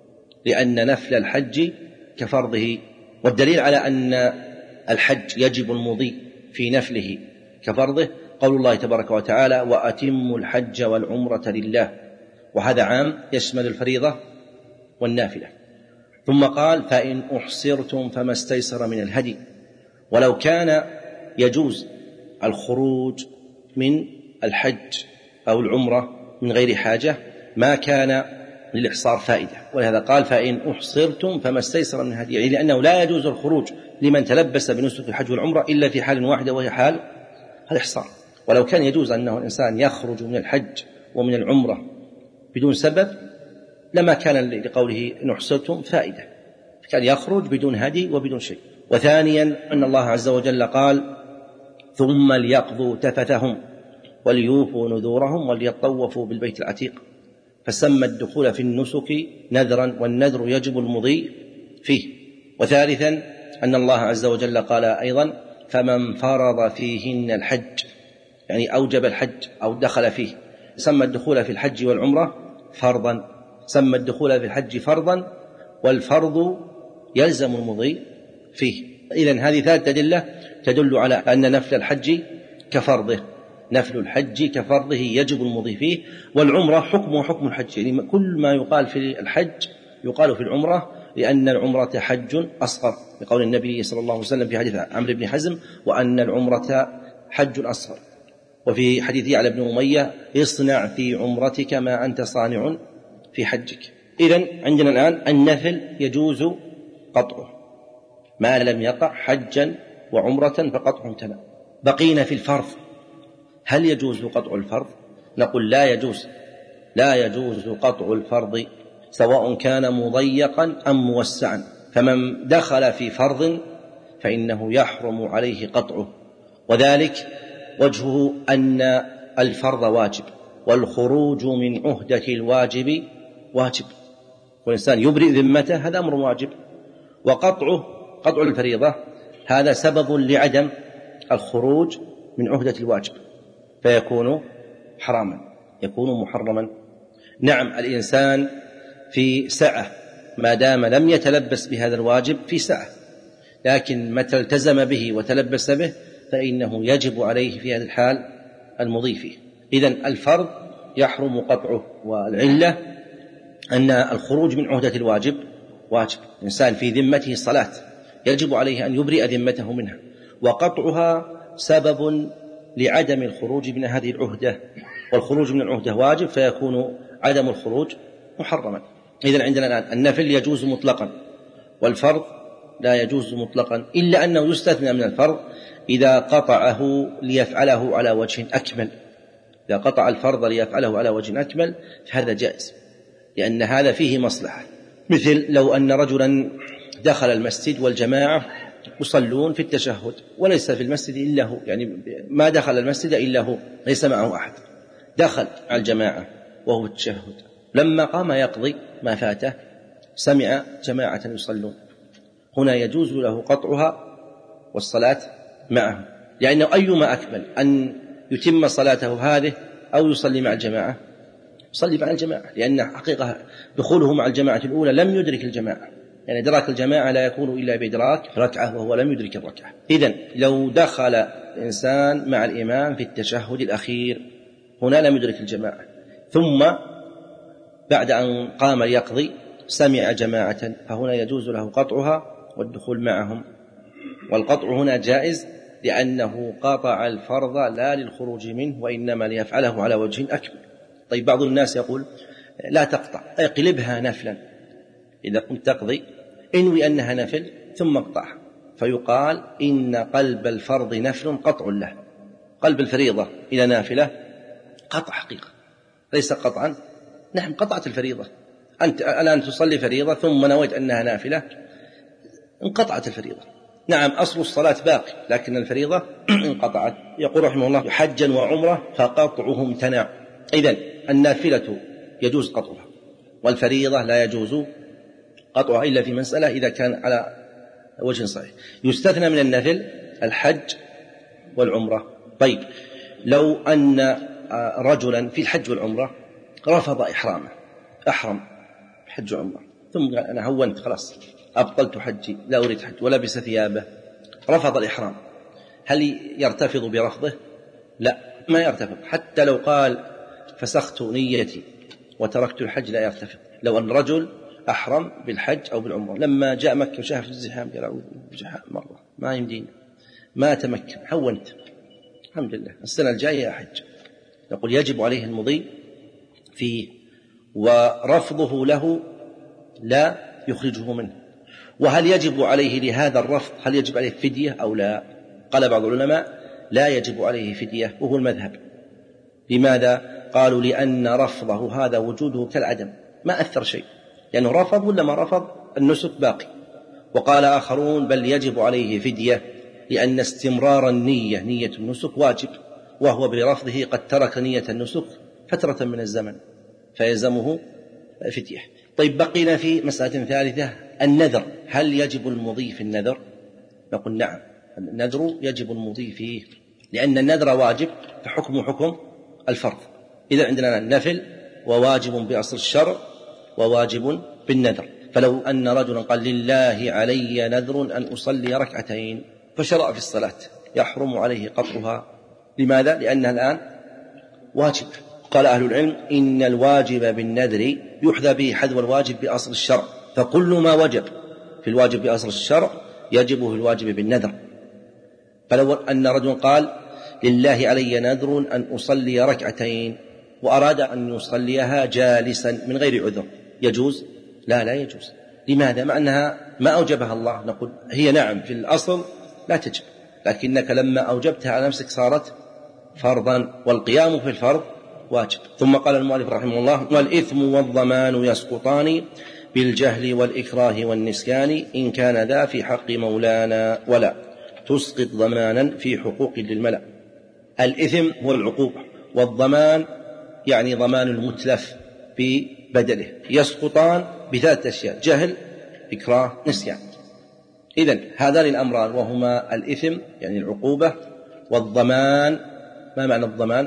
لأن نفل الحج كفرضه. والدليل على أن الحج يجب المضي في نفله كفرضه قول الله تبارك وتعالى وأتموا الحج والعمرة لله، وهذا عام يشمل الفريضة والنافلة. ثم قال فإن أحصرتم فما استيسر من الهدي. ولو كان يجوز الخروج من الحج أو العمرة من غير حاجة ما كان للإحصار فائدة، ولهذا قال فإن أحصرتم فما استيسر من الهدي، يعني لأنه لا يجوز الخروج لمن تلبس بنسك الحج والعمرة إلا في حال واحدة وهي حال الإحصار. ولو كان يجوز أنه الإنسان يخرج من الحج ومن العمرة بدون سبب لما كان لقوله إن أحصرتم فائدة، كان يخرج بدون هدي وبدون شيء. وثانيا أن الله عز وجل قال ثم ليقضوا تفثهم، وليوفوا نذورهم وليطوفوا بالبيت العتيق. فسمى الدخول في النسك نذرا، والنذر يجب المضي فيه. وثالثا أن الله عز وجل قال أيضا فمن فرض فيهن الحج، يعني أوجب الحج أو دخل فيه. سمى الدخول في الحج والعمرة فرضا، سمى الدخول في الحج فرضا، والفرض يلزم المضي فيه. إذن هذه ثلاث أدلة تدل على أن نفل الحج كفرضه، نفل الحج كفرضه يجب المضي فيه. والعمرة حكمه حكم الحج، يعني كل ما يقال في الحج يقال في العمرة، لأن العمرة حج أصغر، لقول النبي صلى الله عليه وسلم في حديث عمرو بن حزم وأن العمرة حج أصغر. وفي حديث يعلى بن أمية اصنع في عمرتك ما أنت صانع في حجك. إذن عندنا الآن النفل يجوز قطعه ما لم يقع حجا وعمرة فقطعه امتنع. بقينا في الفرض، هل يجوز قطع الفرض؟ نقول لا يجوز، لا يجوز قطع الفرض سواء كان مضيقا أم موسعا. فمن دخل في فرض فإنه يحرم عليه قطعه، وذلك وجهه أن الفرض واجب، والخروج من عهدة الواجب واجب، والإنسان يبرئ ذمته هذا أمر واجب، وقطعه قطع الفريضة هذا سبب لعدم الخروج من عهدة الواجب، فيكون حراما، يكون محرما. نعم الإنسان في سعة ما دام لم يتلبس بهذا الواجب في سعة، لكن متى التزم به وتلبس به فإنه يجب عليه في هذا الحال المضي فيه. إذن الفرض يحرم قطعه، والعلة أن الخروج من عهدة الواجب واجب. الإنسان في ذمته الصلاة يجب عليه أن يبرئ ذمته منها، وقطعها سبب لعدم الخروج من هذه العهدة، والخروج من العهدة واجب فيكون عدم الخروج محرما. إذن عندنا الآن النفل يجوز مطلقا، والفرض لا يجوز مطلقا، إلا أنه يستثنى من الفرض إذا قطعه ليفعله على وجه أكمل. إذا قطع الفرض ليفعله على وجه أكمل فهذا جائز، لأن هذا فيه مصلحة. مثل لو أن رجلا دخل المسجد والجماعة يصلون في التشهد وليس في المسجد إلا هو، يعني ما دخل المسجد إلا هو، ليس معه أحد، دخل على الجماعة وهو في التشهد، لما قام يقضي ما فاته سمع جماعة يصلون، هنا يجوز له قطعها والصلاة معهم، لأنه أيما أكمل أن يتم صلاته هذه أو يصلي مع الجماعة، يصلي مع الجماعة، لأن حقيقة دخوله مع الجماعة الأولى لم يدرك الجماعة، يعني إدراك الجماعة لا يكون إلا بإدراك ركعة وهو لم يدرك الركعة. إذن لو دخل إنسان مع الإمام في التشهد الأخير هنا لم يدرك الجماعة، ثم بعد أن قام ليقضي سمع جماعة، فهنا يجوز له قطعها والدخول معهم. والقطع هنا جائز لأنه قطع الفرض لا للخروج منه، وإنما ليفعله على وجه أكمل. طيب بعض الناس يقول لا تقطع، اقلبها نفلا، إذا كنت تقضي انوي أنها نفل ثم اقطعها، فيقال إن قلب الفرض نفل قطع له، قلب الفريضة إلى نافلة قطع حقيقة ليس قطعا. نعم قطعت الفريضة، أنت الآن تصلي فريضة ثم نويت أنها نافلة انقطعت الفريضة. نعم أصل الصلاة باقي لكن الفريضة انقطعت. يقول رحمه الله حجا وعمرة فقطعه امتنع. إذن النافلة يجوز قطعها والفريضة لا يجوز قطعها إلا في مسألة إذا كان على وجه صحيح. يستثنى من النفل الحج والعمرة. طيب لو أن رجلا في الحج والعمرة رفض إحرامه، أحرم حج وعمرة ثم قال أنا هونت خلاص أبطلت حجي لا أريد حج ولبس ثيابه، رفض الإحرام، هل يرتفض برفضه؟ لا ما يرتفض، حتى لو قال فسخت نيتي وتركت الحج لا يرتفض. لو أن رجل أحرم بالحج أو بالعمرة لما جاء مكة وشاف الزحام قال أعوذ بالزحام مرة ما يمدين ما تمكن هونت الحمد لله السنة الجاية أحج، يقول يجب عليه المضي فيه، ورفضه له لا يخرجه منه. وهل يجب عليه لهذا الرفض هل يجب عليه فدية أو لا؟ قال بعض العلماء لا يجب عليه فدية وهو المذهب. لماذا؟ قالوا لأن رفضه هذا وجوده كالعدم ما أثر شيء، لأنه يعني رفض ولا ما رفض النسك باقي. وقال آخرون بل يجب عليه فدية، لأن استمرار النية نية النسك واجب، وهو برفضه قد ترك نية النسك فترة من الزمن فيلزمه فدية. طيب بقينا في مسألة ثالثة، النذر، هل يجب المضي في النذر؟ نقول نعم، النذر يجب المضي فيه، لأن النذر واجب فحكم حكم الفرض. إذا عندنا النفل وواجب بأصل الشرع وواجب بالنذر. فلو أن رجلا قال لله علي نذر أن أصلي ركعتين فشرع في الصلاة يحرم عليه قطعها. لماذا؟ لأنها الآن واجب. قال أهل العلم إن الواجب بالنذر يحذى به حذو الواجب بأصل الشرع، فكل ما وجب في الواجب بأصل الشرع يجب في الواجب بالنذر. فلو أن رجل قال لله علي نذر أن أصلي ركعتين وأراد أن يصليها جالسا من غير عذر يجوز؟ لا لا يجوز. لماذا؟ مع أنها ما أوجبها الله. نقول هي نعم في الأصل لا تجب، لكنك لما أوجبتها على نفسك صارت فرضا، والقيام في الفرض واجب. ثم قال المؤلف رحمه الله والإثم والضمان يسقطان بالجهل والإكراه والنسيان إن كان ذا في حق مولانا ولا تسقط ضمانا في حقوق للملأ. الإثم هو العقوبة، والضمان يعني ضمان المتلف ببدله. يسقطان بثلاث أشياء: جهل، إكراه، نسيان. إذن هذان الأمران وهما الإثم يعني العقوبة والضمان. ما معنى الضمان؟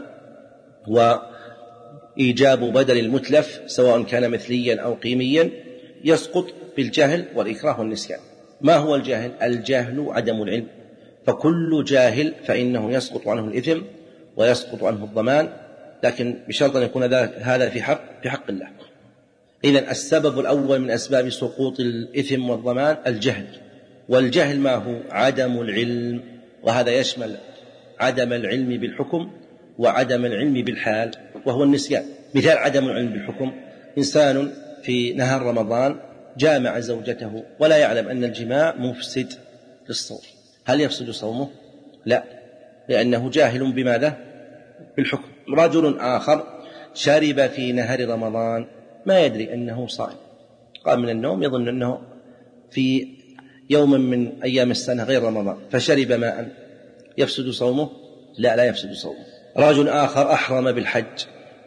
وإيجاب بدل المتلف سواء كان مثليا أو قيميا، يسقط بالجهل والإكراه والنسيان. ما هو الجهل؟ الجهل عدم العلم، فكل جاهل فإنه يسقط عنه الإثم ويسقط عنه الضمان، لكن بشرط أن يكون هذا في حق في حق الله. إذن السبب الأول من أسباب سقوط الإثم والضمان الجهل، والجهل ما هو؟ عدم العلم، وهذا يشمل عدم العلم بالحكم وعدم العلم بالحال، وهو النسيان. مثال عدم العلم بالحكم: إنسان في نهار رمضان جامع زوجته ولا يعلم أن الجماع مفسد للصوم، هل يفسد صومه؟ لا، لأنه جاهل بماذا؟ بالحكم. رجل آخر شرب في نهار رمضان ما يدري أنه صائم، قام من النوم يظن أنه في يوم من أيام السنة غير رمضان فشرب ماء، يفسد صومه؟ لا لا يفسد صومه. رجل آخر أحرم بالحج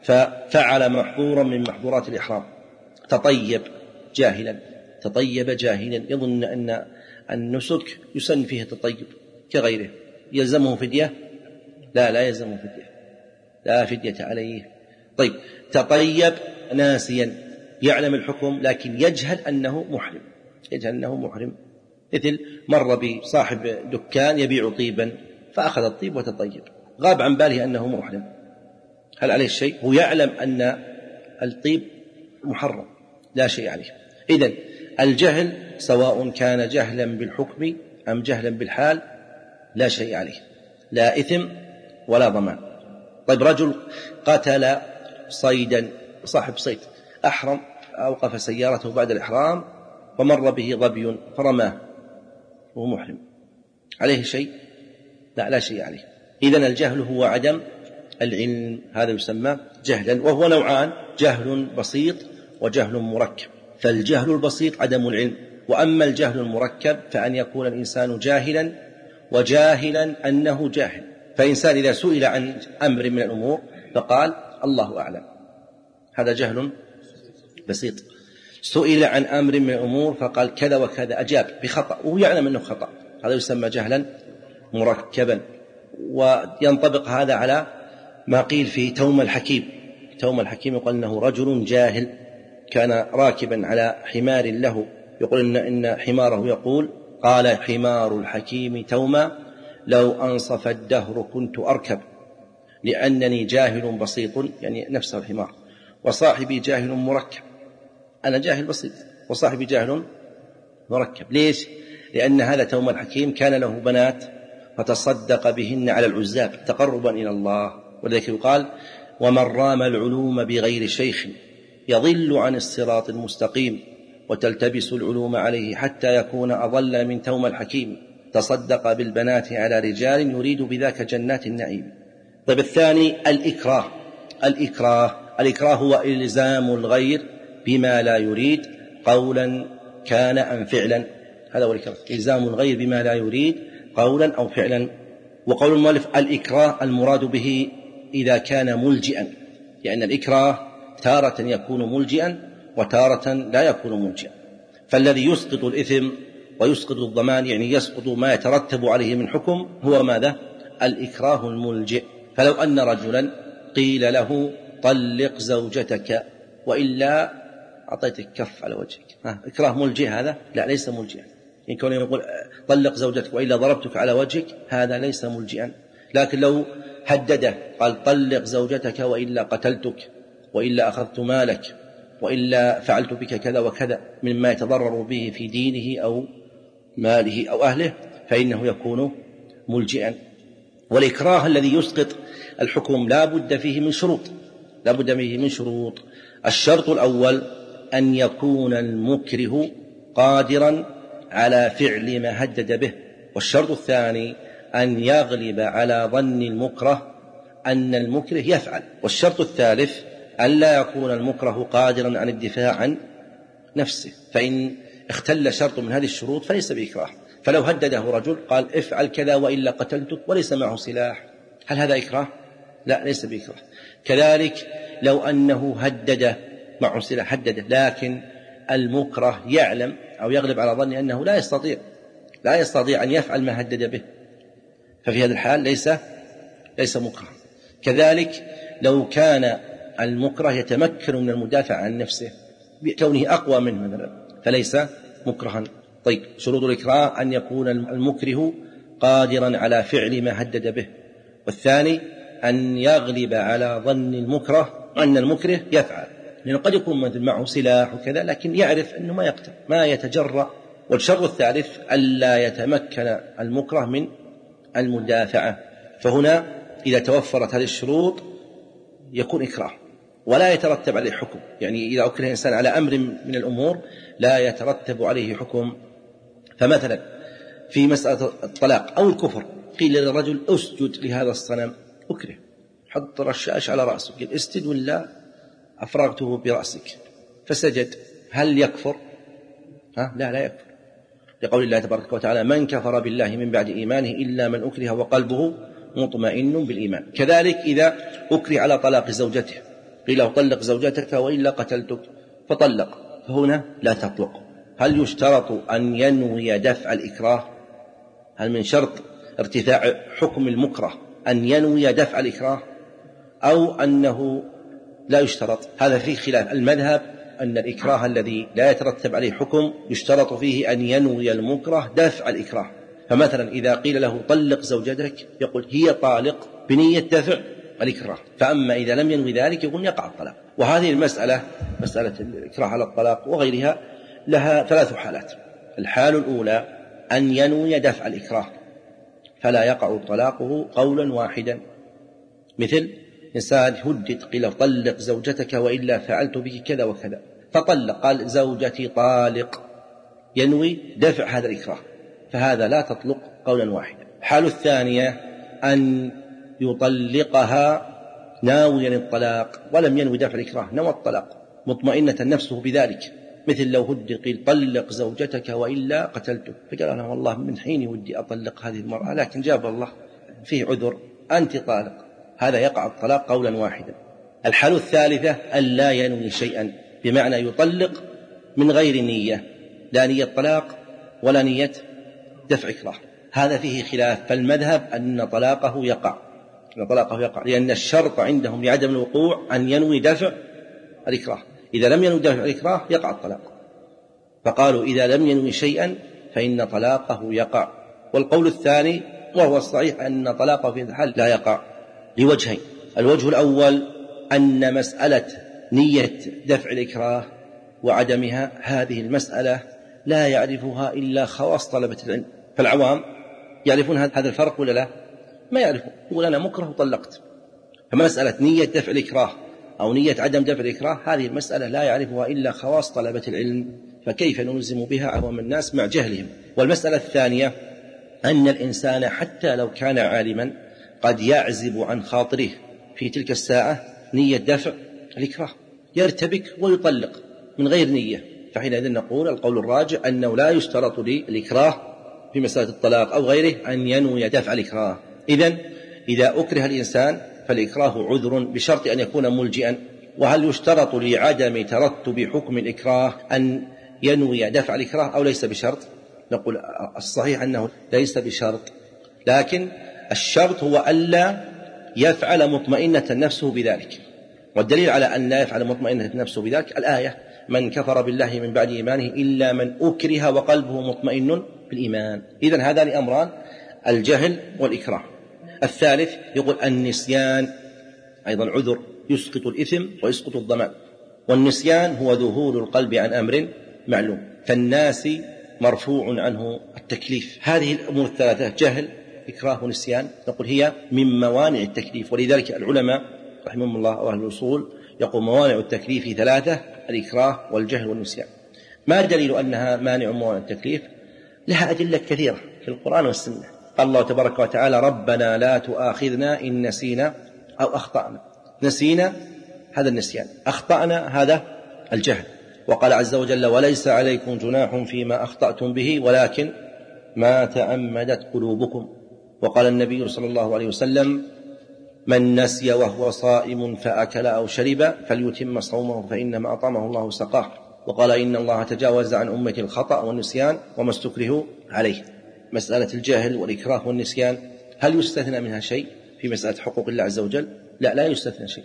ففعل محظورا من محظورات الإحرام، تطيب جاهلا تطيب جاهلا يظن أن النسك يسن فيه التطيب كغيره، يلزمه فدية؟ لا لا يلزمه فدية، لا فدية عليه. طيب تطيب ناسيا يعلم الحكم لكن يجهل أنه محرم، يجهل أنه محرم. مثل مر بصاحب دكان يبيع طيبا فأخذ الطيب وتطيب، غاب عن باله أنه محرم، هل عليه شيء؟ هو يعلم أن الطيب محرم، لا شيء عليه. إذن الجهل سواء كان جهلا بالحكم أم جهلا بالحال لا شيء عليه، لا إثم ولا ضمان. طيب رجل قتل صيدا، صاحب صيد أحرم، أوقف سيارته بعد الإحرام فمر به ظبي فرماه وهو محرم، عليه شيء؟ لا لا شيء عليه. إذن الجهل هو عدم العلم، هذا يسمى جهلا، وهو نوعان: جهل بسيط وجهل مركب. فالجهل البسيط عدم العلم، وأما الجهل المركب فأن يكون الإنسان جاهلا وجاهلا أنه جاهل. فإنسان إذا سئل عن أمر من الأمور فقال الله أعلم، هذا جهل بسيط. سئل عن أمر من الأمور فقال كذا وكذا، أجاب بخطأ وهو يعلم أنه خطأ، هذا يسمى جهلا مركبا. وينطبق هذا على ما قيل في توم الحكيم. توم الحكيم يقول أنه رجل جاهل كان راكبا على حمار له، يقول إن, إن حماره يقول قال حمار الحكيم توما لو أنصف الدهر كنت أركب لأنني جاهل بسيط، يعني نفسه الحمار، وصاحبي جاهل مركب، أنا جاهل بسيط وصاحبي جاهل مركب. ليش؟ لأن هذا توم الحكيم كان له بنات فتصدق بهن على العزاب تقربا إلى الله، ولذلك يقال ومن رام العلوم بغير شيخ يضل عن الصراط المستقيم وتلتبس العلوم عليه حتى يكون أضل من توم الحكيم تصدق بالبنات على رجال يريد بذاك جنات النعيم. طيب الثاني الإكراه. الإكراه الإكراه هو إلزام الغير بما لا يريد قولا كان أم فعلا، هذا هو الإكراه، إلزام الغير بما لا يريد قولا أو فعلا. وقول المؤلف الإكراه المراد به إذا كان ملجئا، لأن الإكراه تارة يكون ملجئا وتارة لا يكون ملجئا. فالذي يسقط الإثم ويسقط الضمان، يعني يسقط ما يترتب عليه من حكم، هو ماذا؟ الإكراه الملجئ. فلو أن رجلا قيل له طلق زوجتك وإلا أعطيتك كف على وجهك، ها إكراه ملجئ هذا؟ لا، ليس ملجئا. إن كونه يقول طلق زوجتك وإلا ضربتك على وجهك، هذا ليس ملجئا. لكن لو هدده قال طلق زوجتك وإلا قتلتك وإلا أخذت مالك وإلا فعلت بك كذا وكذا مما يتضرر به في دينه أو ماله أو أهله، فإنه يكون ملجئا. والإكراه الذي يسقط الحكم لا بد فيه من شروط، لا بد فيه من شروط. الشرط الأول أن يكون المكره قادرا على فعل ما هدد به، والشرط الثاني أن يغلب على ظن المكره أن المكره يفعل، والشرط الثالث أن لا يكون المكره قادرا عن الدفاع عن نفسه. فإن اختل شرط من هذه الشروط فليس بإكراه. فلو هدده رجل قال افعل كذا وإلا قتلتك وليس معه سلاح، هل هذا إكراه؟ لا، ليس بإكراه. كذلك لو أنه هدده معه سلاح هدده، لكن المكره يعلم أو يغلب على ظنه أنه لا يستطيع لا يستطيع أن يفعل ما هدد به، ففي هذا الحال ليس ليس مكره. كذلك لو كان المكره يتمكن من المدافع عن نفسه بكونه أقوى منه مثلا، فليس مكرها. طيب، شروط الإكراه أن يكون المكره قادرا على فعل ما هدد به، والثاني أن يغلب على ظن المكره أن المكره يفعل، لأنه قد يكون مثل معه سلاح وكذا لكن يعرف أنه ما يقتل ما يتجرأ. والشرط الثالث ألا يتمكن المكره من المدافعة. فهنا إذا توفرت هذه الشروط يكون إكراه ولا يترتب عليه حكم، يعني إذا أكره الإنسان على أمر من الأمور لا يترتب عليه حكم. فمثلا في مسألة الطلاق أو الكفر قيل للرجل أسجد لهذا الصنم، أكره، حط رشاش على رأسه، قال اسجد ولا أفرغته برأسك، فسجد، هل يكفر؟ ها؟ لا لا يكفر، لقول الله تبارك وتعالى من كفر بالله من بعد إيمانه إلا من أكره وقلبه مطمئن بالإيمان. كذلك إذا أكره على طلاق زوجته قيل له طلق زوجتك وإلا قتلتك فطلق، فهنا لا تطلق. هل يشترط أن ينوي دفع الإكراه؟ هل من شرط ارتفاع حكم المكره أن ينوي دفع الإكراه أو أنه لا يشترط؟ هذا فيه خلاف. المذهب أن الإكراه الذي لا يترتب عليه حكم يشترط فيه أن ينوي المكره دفع الإكراه. فمثلا إذا قيل له طلق زوجتك يقول هي طالق بنية دفع الإكراه، فأما إذا لم ينوي ذلك يقول يقع الطلاق. وهذه المسألة مسألة الإكراه على الطلاق وغيرها لها ثلاث حالات. الحال الأولى أن ينوي دفع الإكراه فلا يقع طلاقه قولا واحدا، مثل إنسان هدد قيل طلق زوجتك وإلا فعلت بك كذا وكذا فطلق، قال زوجتي طالق، ينوي دفع هذا الإكراه، فهذا لا تطلق قولا واحدا. الحال الثانية أن يطلقها ناويا الطلاق ولم ينوي دفع الإكراه، نوى الطلاق مطمئنة نفسه بذلك، مثل لو هدد قيل طلق زوجتك وإلا قتلته، فقال أنا والله من حين ودي أطلق هذه المرأة لكن جاب الله فيه عذر أنت طالق، هذا يقع الطلاق قولا واحدا. الحالة الثالثة ألا ينوي شيئا، بمعنى يطلق من غير نية، لا نية طلاق ولا نية دفع إكراه، هذا فيه خلاف. فالمذهب أن طلاقه يقع أن طلاقه يقع لأن الشرط عندهم لعدم الوقوع أن ينوي دفع الإكراه، إذا لم ينوي دفع الإكراه يقع الطلاق، فقالوا إذا لم ينوي شيئا فإن طلاقه يقع. والقول الثاني وهو الصحيح أن طلاقه في الحال لا يقع لوجهين. الوجه الأول أن مسألة نية دفع الإكراه وعدمها هذه المسألة لا يعرفها إلا خواص طلبة العلم، فالعوام يعرفون هذا الفرق ولا لا؟ ما يعرفون، يقول أنا مكره وطلقت. فمسألة نية دفع الإكراه أو نية عدم دفع الإكراه هذه المسألة لا يعرفها إلا خواص طلبة العلم، فكيف نلزم بها عوام الناس مع جهلهم؟ والمسألة الثانية أن الإنسان حتى لو كان عالما قد يعزب عن خاطره في تلك الساعة نية دفع الإكراه، يرتبك ويطلق من غير نية، فحينئذ نقول القول الراجع أنه لا يشترط للإكراه في مسألة الطلاق أو غيره أن ينوي دفع الإكراه، إذن إذا أكره الإنسان فالإكراه عذر بشرط أن يكون ملجئا. وهل يشترط لعدم ترتب حكم الإكراه أن ينوي دفع الإكراه أو ليس بشرط؟ نقول الصحيح أنه ليس بشرط، لكن الشرط هو ألا يفعل مطمئنة نفسه بذلك. والدليل على أن لا يفعل مطمئنة نفسه بذلك الآية: من كفر بالله من بعد إيمانه إلا من أكره وقلبه مطمئن بالإيمان. إذن هذان أمران: الجهل والإكراه. الثالث يقول النسيان أيضا عذر يسقط الإثم ويسقط الضمان. والنسيان هو ذهول القلب عن أمر معلوم، فالناس مرفوع عنه التكليف. هذه الأمور الثلاثة جهل إكراه ونسيان نقول هي من موانع التكليف. ولذلك العلماء رحمهم الله وأهل الأصول يقول موانع التكليف ثلاثة: الإكراه والجهل والنسيان. ما دليل أنها مانع موانع التكليف؟ لها أدلة كثيرة في القرآن والسنة. قال الله تبارك وتعالى: ربنا لا تؤاخذنا إن نسينا أو أخطأنا. نسينا هذا النسيان، أخطأنا هذا الجهل. وقال عز وجل: وليس عليكم جناح فيما أخطأتم به ولكن ما تعمدت قلوبكم. وقال النبي صلى الله عليه وسلم: من نسي وهو صائم فأكل أو شرب فليتم صومه فإنما أطعمه الله سقاه. وقال: إن الله تجاوز عن أمتي الخطأ والنسيان وما استكرهوا عليه. مسألة الجهل والإكراه والنسيان هل يستثنى منها شيء في مسألة حقوق الله عز وجل؟ لا، لا يستثنى شيء.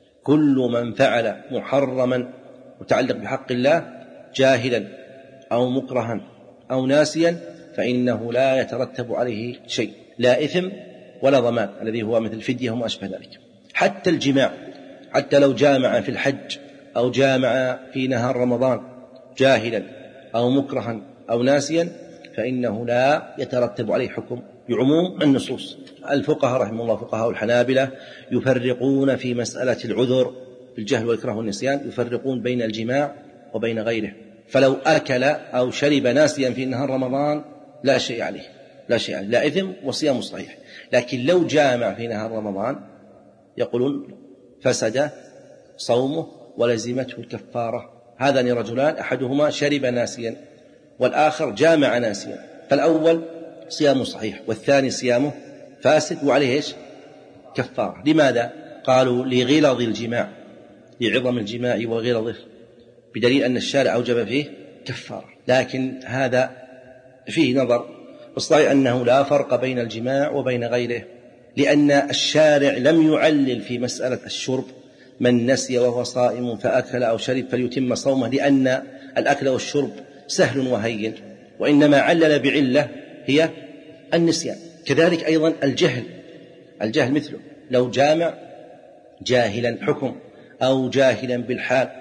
كل من فعل محرما متعلق بحق الله جاهلا أو مكرها أو ناسيا فإنه لا يترتب عليه شيء، لا إثم ولا ضمان الذي هو مثل الفدية وما أشبه ذلك. حتى الجماع، حتى لو جامع في الحج أو جامع في نهار رمضان جاهلا أو مكرها أو ناسيا فإنه لا يترتب عليه حكم بعموم النصوص. الفقهاء رحمه الله فقهاء الحنابلة يفرقون في مسألة العذر بالجهل والإكراه والنسيان، يفرقون بين الجماع وبين غيره. فلو أكل أو شرب ناسيا في نهار رمضان لا شيء عليه، لا شيء عليه، لا إثم وصيام صحيح. لكن لو جامع في نهار رمضان يقولون فسد صومه ولزمته الكفارة. هذان رجلان أحدهما شرب ناسيا والآخر جامع ناسيا، فالأول صيامه صحيح والثاني صيامه فاسد وعليه إيش؟ كفارة. لماذا؟ قالوا لغلظ الجماع، لعظم الجماع وغلظه، بدليل أن الشارع أوجب فيه كفارة. لكن هذا فيه نظر، والصحيح أنه لا فرق بين الجماع وبين غيره، لأن الشارع لم يعلل في مسألة الشرب من نسي وهو صائم فأكل أو شرب فليتم صومه، لأن الأكل والشرب سهل وهين، وإنما علل بعلة هي النسيان. كذلك أيضا الجهل، الجهل مثله لو جامع جاهلا حكم أو جاهلا بالحال،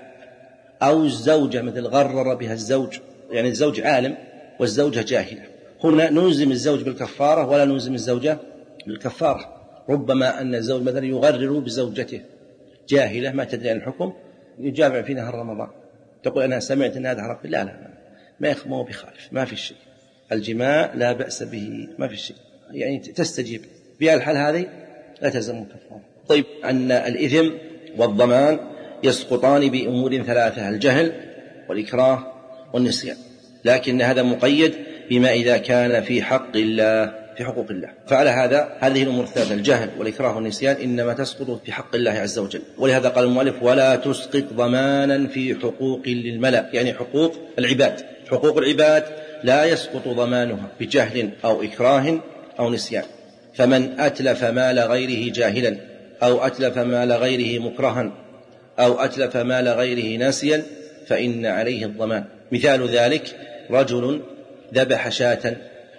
أو الزوجة مثل غرر بها الزوج، يعني الزوج عالم والزوجة جاهلة، هنا نلزم الزوج بالكفارة ولا نلزم الزوجة بالكفارة. ربما أن الزوج مثلا يغرر بزوجته جاهلة ما تدري عن الحكم، يجامع في نهار رمضان، تقول أنا سمعت أن هذا حرام. لا لا ما يخمو بخالف، ما في شيء، الجماع لا بأس به، ما في شيء، يعني تستجيب بها الحال هذه لا تلزم الكفارة. طيب، أن الإثم والضمان يسقطان بأمور ثلاثة: الجهل والإكراه والنسيان، لكن هذا مقيد بما إذا كان في حق الله، في حقوق الله. فعلى هذا هذه الأمور الثلاثة الجهل والإكراه والنسيان إنما تسقط في حق الله عز وجل. ولهذا قال المؤلف: ولا تسقط ضمانا في حقوق للملأ، يعني حقوق العباد. حقوق العباد لا يسقط ضمانها بجهل أو إكراه أو نسيان. فمن أتلف مال غيره جاهلا أو أتلف مال غيره مكرها أو أتلف مال غيره ناسيا فإن عليه الضمان. مثال ذلك: رجل ذبح شاة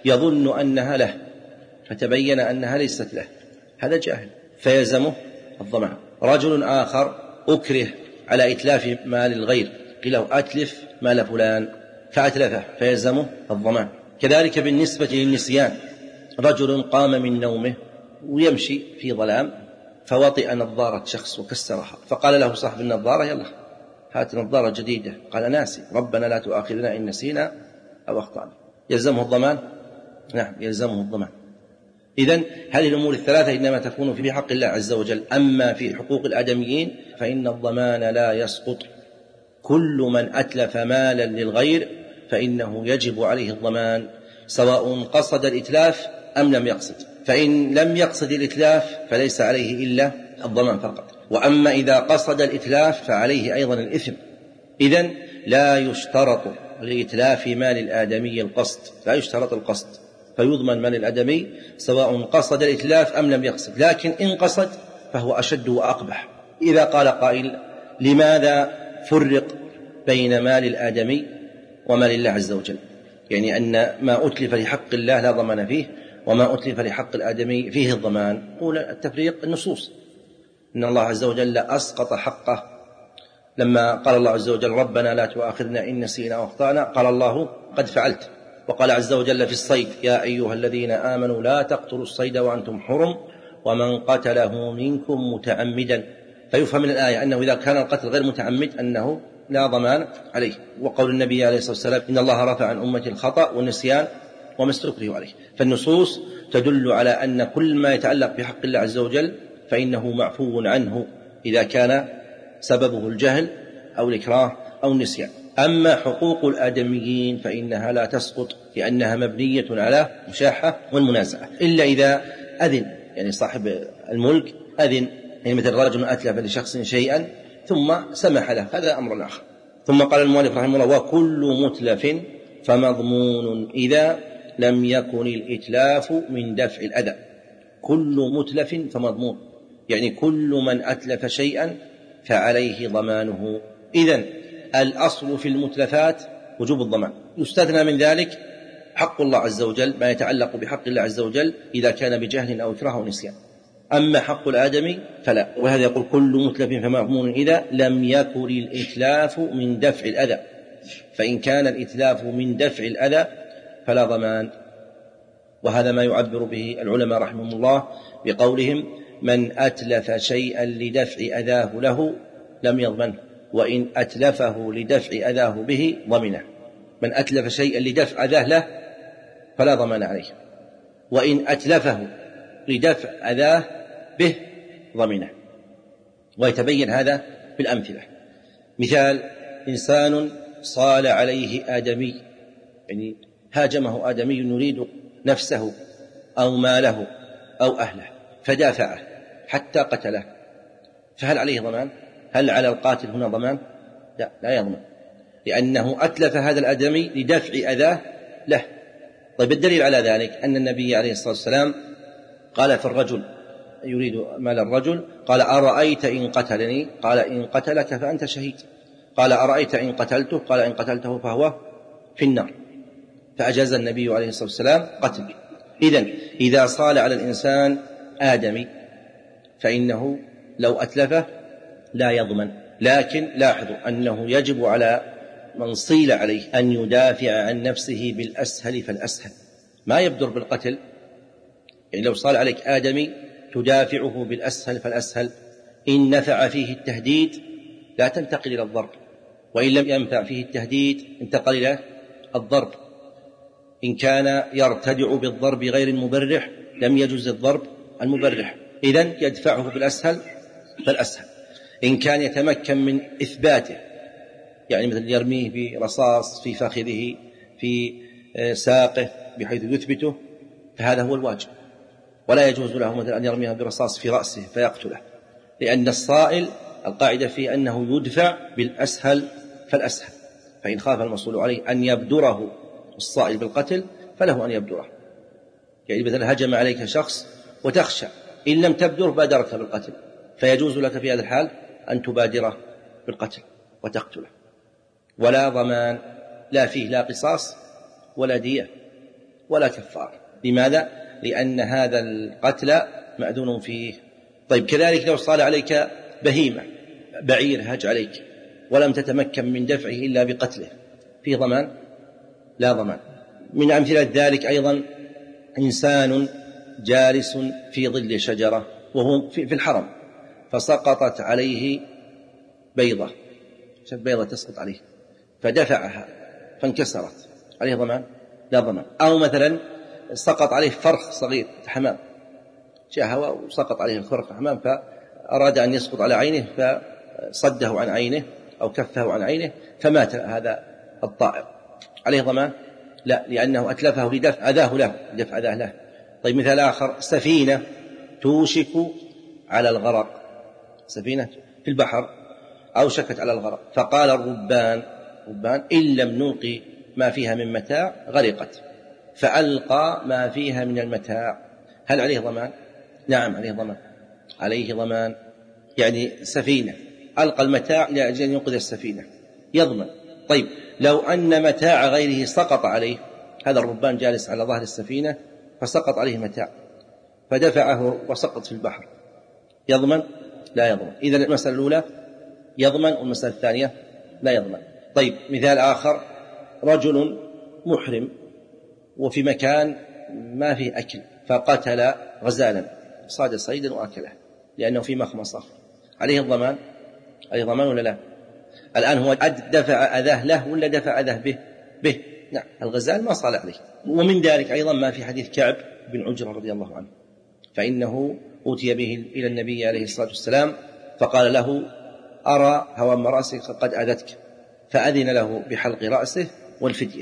يظن أنها له فتبين أنها ليست له، هذا جاهل فيلزمه الضمان. رجل آخر أكره على إتلاف مال الغير، قيل له أتلف مال فلان فأتلفه فيلزمه الضمان. كذلك بالنسبة للنسيان: رجل قام من نومه ويمشي في ظلام فوطئ نظارة شخص وكسرها، فقال له صاحب النظارة: يلا هات نظارة جديدة. قال: ناسي، ربنا لا تؤاخذنا إن نسينا أو أخطأنا. يلزمه الضمان؟ نعم يلزمه الضمان. إذن هذه الأمور الثلاثة إنما تكون في حق الله عز وجل. أما في حقوق الآدميين فإن الضمان لا يسقط. كل من أتلف مالا للغير فإنه يجب عليه الضمان، سواء قصد الإتلاف أم لم يقصد. فإن لم يقصد الإتلاف فليس عليه إلا الضمان فقط، وأما إذا قصد الإتلاف فعليه أيضا الإثم. إذن لا يشترط لإتلاف مال الآدمي القصد، لا يشترط القصد، فيضمن مال الآدمي سواء قصد الإتلاف أم لم يقصد. لكن إن قصد فهو أشد وأقبح. إذا قال قائل لماذا فرق بين مال الآدمي ومال الله عز وجل؟ يعني أن ما أتلف لحق الله لا ضمان فيه، وما أتلف لحق الآدمي فيه الضمان. قول التفريق النصوص، إن الله عز وجل أسقط حقه لما قال الله عز وجل ربنا لا تؤاخذنا إن نسينا واخطأنا، قال الله قد فعلت. وقال عز وجل في الصيد يا أيها الذين آمنوا لا تقتلوا الصيد وأنتم حرم ومن قتله منكم متعمدا. فيفهم من الآية أنه إذا كان القتل غير متعمد أنه لا ضمان عليه. وقول النبي عليه الصلاة والسلام إن الله رفع عن أمة الخطأ والنسيان وما استكرهوا عليه. فالنصوص تدل على أن كل ما يتعلق بحق الله عز وجل فإنه معفو عنه إذا كان سببه الجهل أو الإكراه أو النسيان. أما حقوق الآدميين فإنها لا تسقط، لأنها مبنية على مشاحة والمنازعة، إلا إذا أذن، يعني صاحب الملك أذن، يعني مثل رجل أتلف لشخص شيئا ثم سمح له، هذا أمر آخر. ثم قال المؤلف رحمه الله وكل متلف فمضمون إذا لم يكن الإتلاف من دفع الأذى. كل متلف فمضمون، يعني كل من أتلف شيئا فعليه ضمانه. إذن الأصل في المتلفات وجوب الضمان، يستثنى من ذلك حق الله عز وجل، ما يتعلق بحق الله عز وجل إذا كان بجهل أو إكراه أو نسيان. أما حق الآدمي فلا. وهذا يقول كل متلف فمضمون إذا لم يكن الإتلاف من دفع الأذى، فإن كان الإتلاف من دفع الأذى فلا ضمان. وهذا ما يعبر به العلماء رحمهم الله بقولهم من أتلف شيئا لدفع أذاه له لم يضمنه، وإن أتلفه لدفع أذاه به ضمنه. من أتلف شيئا لدفع أذاه له فلا ضمان عليه، وإن أتلفه لدفع أذاه به ضمنه. ويتبين هذا بالأمثلة. مثال إنسان صال عليه آدمي، يعني هاجمه آدمي يريد نفسه أو ماله أو أهله فدافعه حتى قتله، فهل عليه ضمان؟ هل على القاتل هنا ضمان؟ لا، لا يضمن، لأنه أتلف هذا الآدمي لدفع أذاه له. طيب الدليل على ذلك أن النبي عليه الصلاة والسلام قال في الرجل يريد مال الرجل قال أرأيت إن قتلني؟ قال إن قتلك فأنت شهيد. قال أرأيت إن قتلته؟ قال إن قتلته فهو في النار. فأجاز النبي عليه الصلاة والسلام قتله. إذن إذا صال على الإنسان آدمي فإنه لو أتلفه لا يضمن، لكن لاحظوا أنه يجب على من صيل عليه أن يدافع عن نفسه بالأسهل فالأسهل، ما يبدر بالقتل. يعني لو صال عليك آدمي تدافعه بالأسهل فالأسهل. إن نفع فيه التهديد لا تنتقل إلى الضرب، وإن لم ينفع فيه التهديد انتقل إلى الضرب. إن كان يرتدع بالضرب غير المبرح لم يجوز الضرب المبرح، إذن يدفعه بالأسهل فالأسهل. إن كان يتمكن من إثباته، يعني مثل يرميه برصاص في فخذه في ساقه بحيث يثبته، فهذا هو الواجب، ولا يجوز له مثل أن يرميها برصاص في رأسه فيقتله، لأن الصائل القاعدة فيه أنه يدفع بالأسهل فالأسهل. فإن خاف المصول عليه أن يبدره الصائل بالقتل فله أن يبدره. يعني مثلا هجم عليك شخص وتخشى إن لم تبدره بادرك بالقتل، فيجوز لك في هذا الحال أن تبادره بالقتل وتقتله، ولا ضمان لا فيه لا قصاص ولا دية ولا كفار. لماذا؟ لأن هذا القتل مأذون فيه. طيب كذلك لو صال عليك بهيمة، بعير هج عليك ولم تتمكن من دفعه إلا بقتله، فيه ضمان؟ لا ضمان. من أمثلة ذلك أيضا إنسان جالس في ظل شجرة وهو في الحرم فسقطت عليه بيضة، بيضة تسقط عليه فدفعها فانكسرت، عليه ضمان؟ لا ضمان. أو مثلا سقط عليه فرخ صغير حمام، جاء هواء وسقط عليه الفرخ حمام فأراد أن يسقط على عينه فصده عن عينه أو كفه عن عينه فمات هذا الطائر، عليه ضمان؟ لا، لأنه أتلفه لدفع أذاه له، لدفع أذاه له. طيب مثال آخر: سفينة توشك على الغرق، سفينة في البحر أوشكت على الغرق، فقال الربان ربان إن لم نلقي ما فيها من متاع غرقت، فألقى ما فيها من المتاع، هل عليه ضمان؟ نعم عليه ضمان، عليه ضمان. يعني سفينة ألقى المتاع لأجل أن ينقذ السفينة يضمن. طيب لو أن متاع غيره سقط عليه، هذا الربان جالس على ظهر السفينة فسقط عليه متاع فدفعه وسقط في البحر، يضمن؟ لا يضمن. إذن المسألة الأولى يضمن، والمسألة الثانية لا يضمن. طيب مثال آخر: رجل محرم وفي مكان ما فيه أكل فقتل غزالا، صاد صيدا وأكله لأنه في مخمصة، عليه الضمان؟ عليه ضمان ولا لا؟ الآن هو دفع أذاه له ولا دفع أذاه به؟ به، نعم، الغزال ما صال عليه. ومن ذلك أيضا ما في حديث كعب بن عجرة رضي الله عنه، فإنه أوتي به إلى النبي عليه الصلاة والسلام فقال له: أرى هوام رأسك قد أذتك، فأذن له بحلق رأسه والفدية.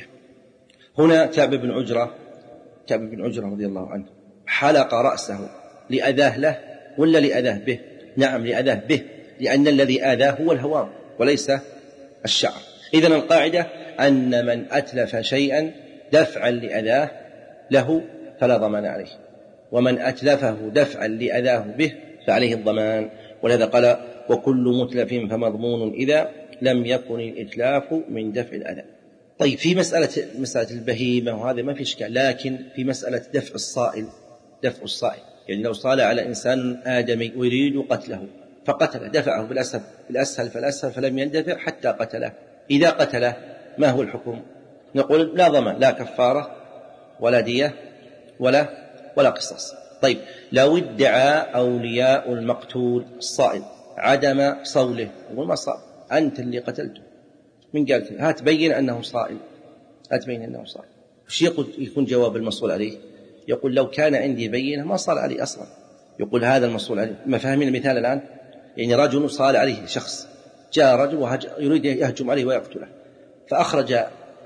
هنا كعب بن عجرة كعب بن عجرة رضي الله عنه حلق رأسه لأذاه له ولا لأذاه به؟ نعم لأذاه به، لأن الذي آذاه هو الهوام وليس الشعر. إذن القاعدة أن من أتلف شيئا دفعا لأذاه له فلا ضمان عليه، ومن أتلفه دفعا لأذاه به فعليه الضمان. ولهذا قال: وكل متلف فمضمون إذا لم يكن الإتلاف من دفع الأذى. طيب في مسألة مسألة البهيمة وهذا ما في إشكال، لكن في مسألة دفع الصائل دفع الصائل يعني لو صال على إنسان آدمي ويريد قتله فقتله، دفعه بالأسهل بالأسهل فالأسهل فلم يندفع حتى قتله، إذا قتله ما هو الحكم؟ نقول لا ضمان، لا كفارة ولا دية ولا ولا قصاص. طيب لو ادعى أولياء المقتول الصائل عدم صوله، يقول ما صار، أنت اللي قتلته، من قالت هات بين أنه صائل، هات بين أنه صائل. وش يكون جواب المصول عليه؟ يقول لو كان عندي بينة ما صال عليه أصلا. يقول هذا المصول عليه. ما فاهمين المثال الآن؟ يعني رجل صال عليه شخص، جاء رجل يريد يهجم عليه ويقتله فأخرج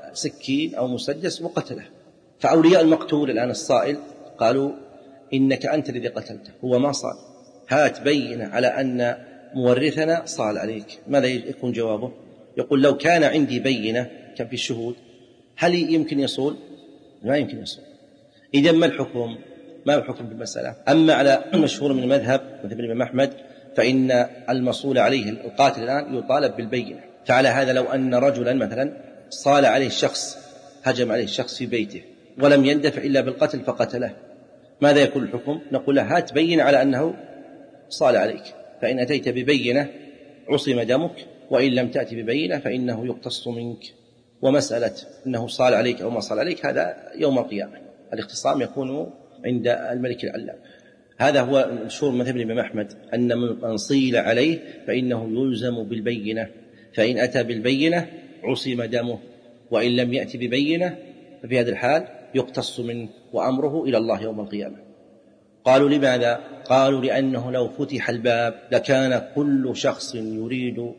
سكين أو مسدس وقتله، فأولياء المقتول الآن الصائل قالوا إنك أنت الذي قتلته، هو ما صال، هات بينة على أن مورثنا صال عليك. ماذا يكون جوابه؟ يقول لو كان عندي بينة كان في الشهود هل يمكن يصول؟ ما يمكن يصول. إذن ما الحكم؟ ما الحكم بالمسألة؟ أما على المشهور من المذهب مثل الإمام أحمد فإن المصول عليه القاتل الآن يطالب بالبينة. فعلى هذا لو أن رجلا مثلا صال عليه الشخص، هجم عليه الشخص في بيته ولم يندفع إلا بالقتل فقتله، ماذا يكون الحكم؟ نقول له هات بينة على أنه صال عليك، فإن أتيت ببينة عصم دمك، وإن لم تأتي ببينة فإنه يقتص منك. ومسألة أنه صال عليك أو ما صال عليك هذا يوم القيامة، الاختصام يكون عند الملك العلام. هذا هو مشهور مذهب الإمام أحمد أن من صيل عليه فإنه يلزم بالبينة، فإن أتى بالبينة عصم دمه، وإن لم يأتي ببينة ففي هذا الحال يقتص منه وأمره إلى الله يوم القيامة. قالوا لماذا؟ قالوا لأنه لو فتح الباب لكان كل شخص يريد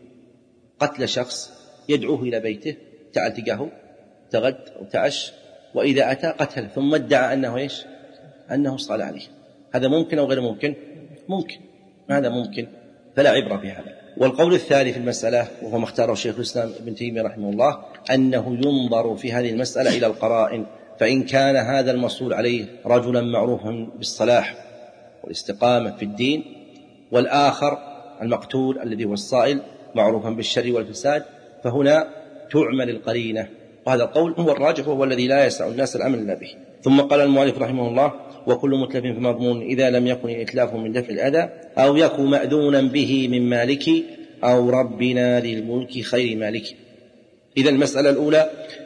قتل شخص يدعوه إلى بيته، تعال تلقاه تغد وتعش، وإذا أتى قتل ثم ادعى أنه إيش؟ أنه صال عليه. هذا ممكن أو غير ممكن؟ ممكن، هذا ممكن، فلا عبرة في هذا. والقول الثالث في المسألة وهو ما اختاره الشيخ الإسلام ابن تيمية رحمه الله أنه ينظر في هذه المسألة إلى القرائن، فإن كان هذا المصول عليه رجلا معروفا بالصلاح والاستقامة في الدين، والآخر المقتول الذي هو الصائل معروفا بالشر والفساد، فهنا تعمل القرينة، وهذا القول هو الراجح وهو الذي لا يسع الناس العمل إلا به. ثم قال المؤلف رحمه الله: وكل متلف فمضمون إذا لم يكن الإتلاف من دفع الأذى أو يكن مأذونا به من مالك أو ربنا للملك خير مالك. إذا المسألة الأولى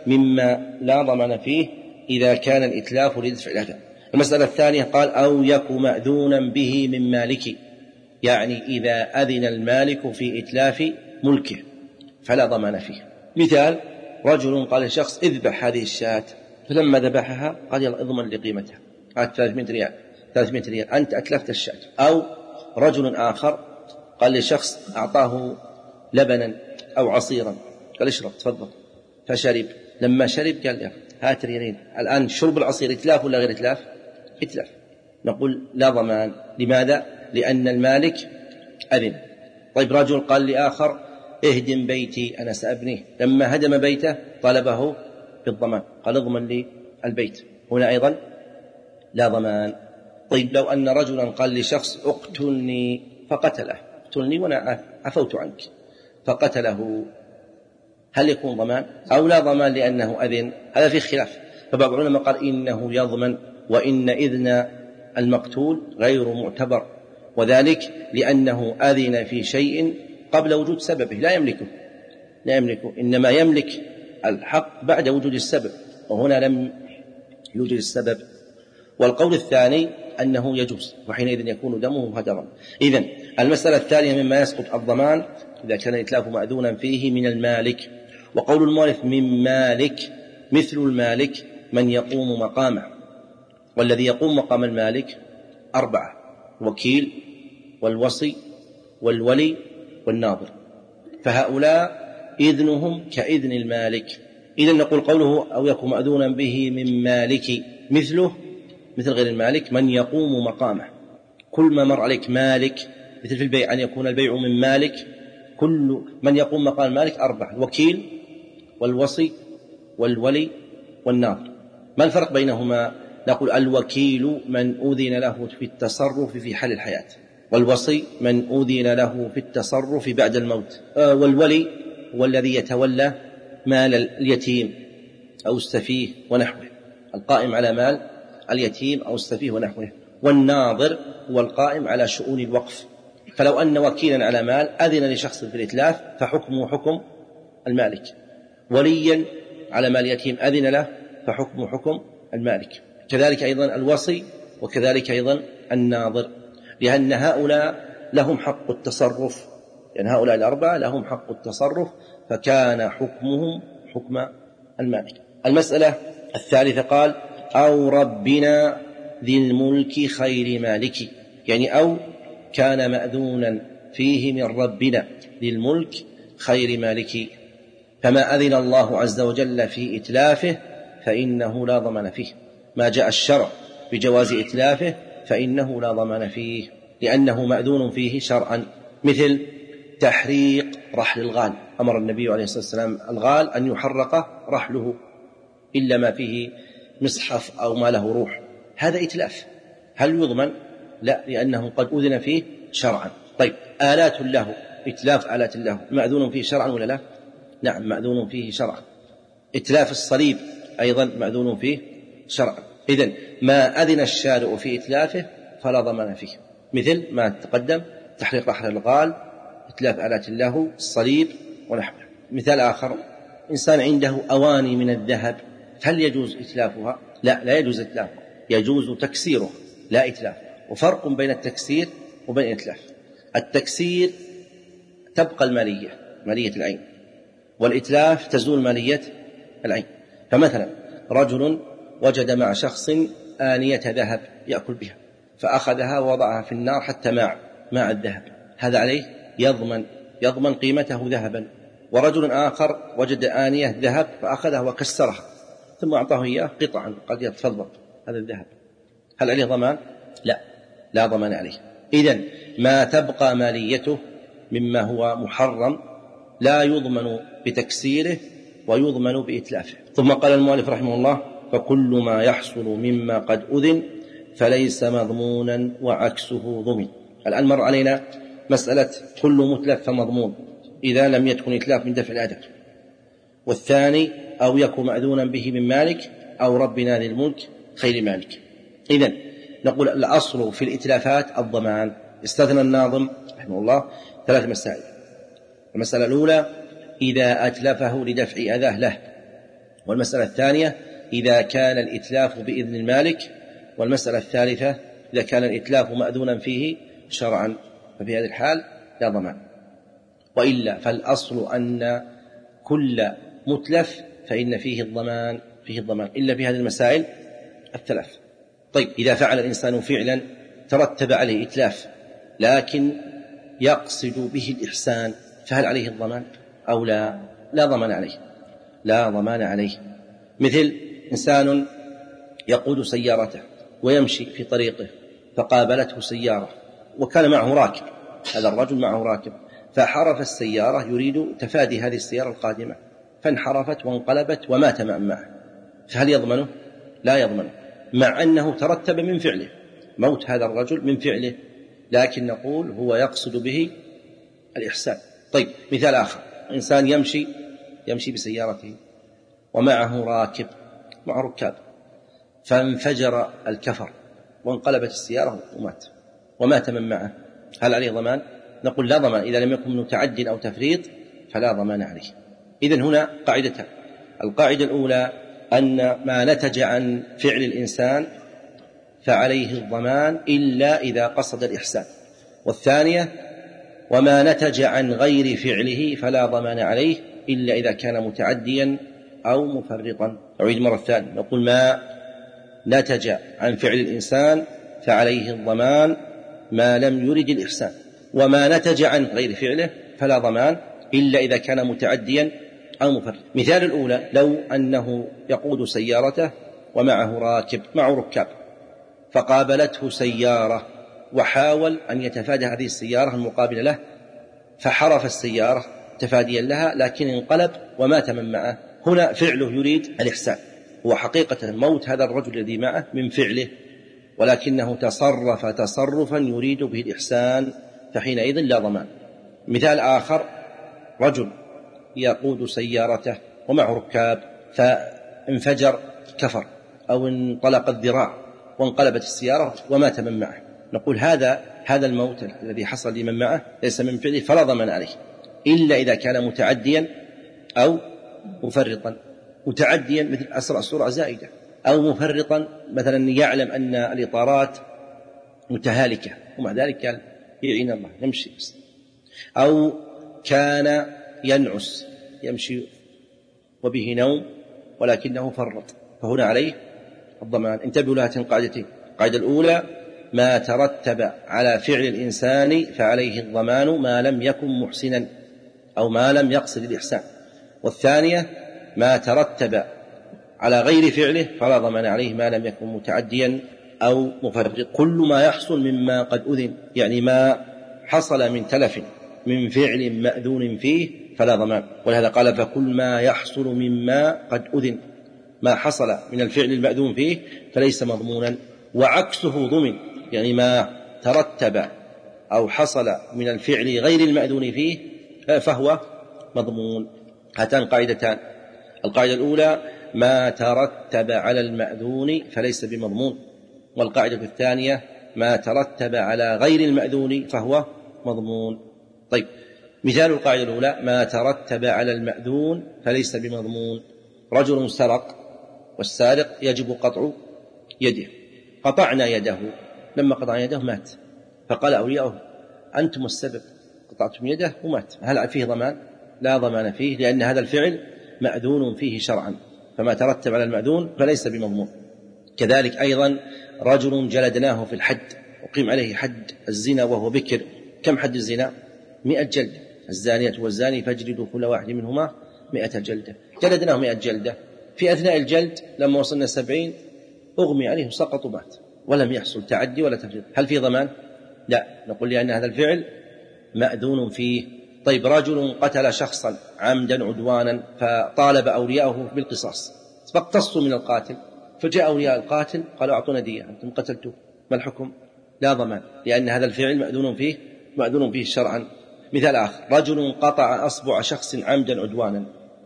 مما لا ضمان فيه إذا كان الإتلاف لدفع الأذى. المسألة الثانية قال: أو يكن مأذونا به من مالك، يعني إذا أذن المالك في إتلاف ملكه فلا ضمان فيه. مثال: رجل قال لشخص اذبح هذه الشاة، فلما ذبحها قال يلا اضمن لقيمتها، هات ثلاثمائة ريال ثلاثمائة ريال، أنت أتلفت الشاة. أو رجل آخر قال لشخص أعطاه لبنا أو عصيرا قال اشرب تفضل، فشرب، لما شرب قال له هات ريالين. الآن شرب العصير إتلاف ولا غير إتلاف؟ إتلاف، نقول لا ضمان. لماذا؟ لأن المالك أذن. طيب رجل قال لآخر اهدم بيتي أنا سأبنيه، لما هدم بيته طلبه بالضمان، قال اضمن لي البيت، هنا أيضا لا ضمان. طيب لو أن رجلا قال لشخص اقتلني فقتله، اقتلني وأنا عفوت عنك، فقتله، هل يكون ضمان أو لا ضمان لأنه أذن؟ هذا في خلاف. فبعض العلماء قال إنه يضمن، وإن إذن المقتول غير معتبر، وذلك لأنه أذن في شيء قبل وجود سببه، لا يملكه لا يملكه إنما يملك الحق بعد وجود السبب، وهنا لم يوجد السبب. والقول الثاني أنه يجوز، وحينئذ يكون دمه هدرا. إذن المسألة الثانية مما يسقط الضمان إذا كان الإتلاف مأذونا فيه من المالك. وقول المؤلف من مالك، مثل المالك من يقوم مقامه، والذي يقوم مقام المالك أربعة: وكيل والوصي والولي والناظر، فهؤلاء إذنهم كإذن المالك. إذن نقول قوله أو يكون مأذونا به من مالك، مثله مثل غير المالك من يقوم مقامه. كل ما مر عليك مالك، مثل في البيع أن يكون البيع من مالك، كل من يقوم مقام المالك أربعة: الوكيل والوصي والولي والناظر. ما الفرق بينهما؟ نقول الوكيل من أذن له في التصرف في حال الحياة، والوصي من أذن له في التصرف بعد الموت، والولي هو الذي يتولى مال اليتيم أو السفيه ونحوه، القائم على مال اليتيم أو السفيه ونحوه، والناظر هو القائم على شؤون الوقف. فلو أن وكيلا على مال أذن لشخص في الإتلاف فحكمه حكم المالك، وليا على مال يتيم أذن له فحكمه حكم المالك، كذلك أيضا الوصي، وكذلك أيضا الناظر، لأن هؤلاء لهم حق التصرف، لأن هؤلاء الأربعة لهم حق التصرف، فكان حكمهم حكم المالك. المسألة الثالثة قال أو ربنا ذي الملك خير مالك، يعني أو كان مأذونا فيه من ربنا ذي الملك خير مالك، فما أذن الله عز وجل في إتلافه فإنه لا ضمان فيه، ما جاء الشرع بجواز إتلافه فإنه لا ضمان فيه، لأنه مأذون فيه شرعا. مثل تحريق رحل الغال، أمر النبي عليه الصلاة والسلام الغال أن يحرق رحله إلا ما فيه مصحف أو ما له روح، هذا إتلاف، هل يضمن؟ لا، لأنه قد أذن فيه شرعا. طيب آلات له، إتلاف آلات له مأذون فيه شرعا ولا لا؟ نعم مأذون فيه شرعا. إتلاف الصليب أيضا مأذون فيه شرعا. إذن ما أذن الشارع في إتلافه فلا ضمان فيه، مثل ما تقدم تحريق رحل الغال، إتلاف آلات له، الصليب ونحوه. مثال آخر، إنسان عنده أواني من الذهب، هل يجوز إتلافها؟ لا، لا يجوز إتلافها، يجوز تكسيرها لا إتلاف. وفرق بين التكسير وبين الإتلاف، التكسير تبقى المالية، مالية العين، والإتلاف تزول مالية العين. فمثلا رجل وجد مع شخص آنية ذهب يأكل بها، فأخذها ووضعها في النار حتى ماع ماع الذهب، هذا عليه يضمن يضمن قيمته ذهبا. ورجل آخر وجد آنية ذهب فأخذها وكسرها ثم أعطاه إياه قطعا قد يتفضل هذا الذهب، هل عليه ضمان؟ لا، لا ضمان عليه. إذن ما تبقى ماليته مما هو محرم لا يضمن بتكسيره ويضمن بإتلافه. ثم قال المؤلف رحمه الله فكل ما يحصل مما قد أذن فليس مضمونا وعكسه ضمن. الآن مر علينا مسألة كل متلف فمضمون إذا لم يكن إتلاف من دفع الأذى، والثاني أو يكن مأذونا به من مالك أو ربنا ذي الملك خير مالك. إذن نقول الأصل في الإتلافات الضمان. استثنى الناظم رحمه الله ثلاث مسائل. المسألة الأولى إذا أتلفه لدفع أذاه له، والمسألة الثانية إذا كان الإتلاف بإذن المالك، والمسألة الثالثة إذا كان الإتلاف مأذونا فيه شرعا، ففي هذه الحال لا ضمان. وإلا فالأصل أن كل متلف فإن فيه الضمان فيه الضمان إلا في هذه المسائل الثلاث. طيب إذا فعل الإنسان فعلا ترتب عليه إتلاف لكن يقصد به الإحسان، فهل عليه الضمان أو لا؟ لا ضمان عليه، لا ضمان عليه. مثل إنسان يقود سيارته ويمشي في طريقه فقابلته سيارة وكان معه راكب، هذا الرجل معه راكب، فحرف السيارة يريد تفادي هذه السيارة القادمة فانحرفت وانقلبت ومات من معه، فهل يضمنه؟ لا يضمنه، مع أنه ترتب من فعله موت هذا الرجل من فعله، لكن نقول هو يقصد به الإحسان. طيب مثال آخر، إنسان يمشي يمشي بسيارته ومعه راكب مع ركاب فانفجر الكفر وانقلبت السيارة ومات ومات من معه، هل عليه ضمان؟ نقول لا ضمان، إذا لم يكن متعد أو تفريط فلا ضمان عليه. إذن هنا قاعدتان، القاعدة الأولى أن ما نتج عن فعل الإنسان فعليه الضمان إلا إذا قصد الإحسان، والثانية وما نتج عن غير فعله فلا ضمان عليه إلا إذا كان متعديا أو مفرطا. أعيد مرة ثانية، نقول ما نتج عن فعل الإنسان فعليه الضمان ما لم يرد الإحسان، وما نتج عن غير فعله فلا ضمان إلا إذا كان متعديا أو مفرط. مثال الأولى، لو أنه يقود سيارته ومعه راكب معه ركاب فقابلته سيارة وحاول أن يتفادى هذه السيارة المقابلة له فحرف السيارة تفاديا لها لكن انقلب ومات من معه، هنا فعله يريد الإحسان، هو حقيقة موت هذا الرجل الذي معه من فعله ولكنه تصرف تصرفا يريد به الإحسان فحينئذ لا ضمان. مثال آخر، رجل يقود سيارته ومعه ركاب فانفجر كفر أو انطلق الذراع وانقلبت السيارة ومات من معه، نقول هذا هذا الموت الذي حصل لمن معه ليس من فعله فلا ضمان عليه إلا إذا كان متعديا أو مفرطا. متعديا مثل أسرع سرعة زائدة، أو مفرطا مثلا يعلم أن الإطارات متهالكة ومع ذلك قال يعين الله يمشي بس، أو كان ينعس يمشي وبه نوم ولكنه فرط فهنا عليه الضمان. انتبهوا لهاتين القاعدتين، القاعدة الأولى ما ترتب على فعل الإنسان فعليه الضمان ما لم يكن محسنا أو ما لم يقصد الإحسان، والثانية ما ترتب على غير فعله فلا ضمان عليه ما لم يكن متعديا أو مفرط. كل ما يحصل مما قد أذن، يعني ما حصل من تلف من فعل مأذون فيه فلا ضمان، ولهذا قال فكل ما يحصل مما قد أذن، ما حصل من الفعل المأذون فيه فليس مضمونا، وعكسه ضمن، يعني ما ترتب أو حصل من الفعل غير المأذون فيه فهو مضمون. هاتان قاعدتان، القاعدة الأولى ما ترتب على المأذون فليس بمضمون، والقاعدة الثانية ما ترتب على غير المأذون فهو مضمون. طيب مثال القاعدة الأولى ما ترتب على المأذون فليس بمضمون، رجل سرق والسارق يجب قطع يده، قطعنا يده، لما قطعنا يده مات، فقال أولياؤه أنتم السبب قطعتم يده ومات، هل فيه ضمان؟ لا ضمان فيه، لأن هذا الفعل مأذون فيه شرعا، فما ترتب على المأذون فليس بمضمون. كذلك أيضا رجل جلدناه في الحد وقيم عليه حد الزنا وهو بكر، كم حد الزنا؟ مئة جلدة، الزانية والزاني فاجلدوا كل واحد منهما مئة جلدة، جلدناه مئة جلدة، في أثناء الجلد لما وصلنا سبعين أغمي عليه سقط ومات ولم يحصل تعدي ولا تفريط، هل في ضمان؟ لا، نقول لأن هذا الفعل مأذون فيه. طيب رجل قتل شخصا عمدا عدوانا فطالب أولياءه بالقصاص فاقتصوا من القاتل، فجاء أولياء القاتل قالوا أعطونا دية أنتم قتلتوا، ما الحكم؟ لا ضمان، لأن هذا الفعل مأذون فيه مأذون فيه شرعا. مثال آخر، رجل قطع أصبع شخص عمدا عدوانا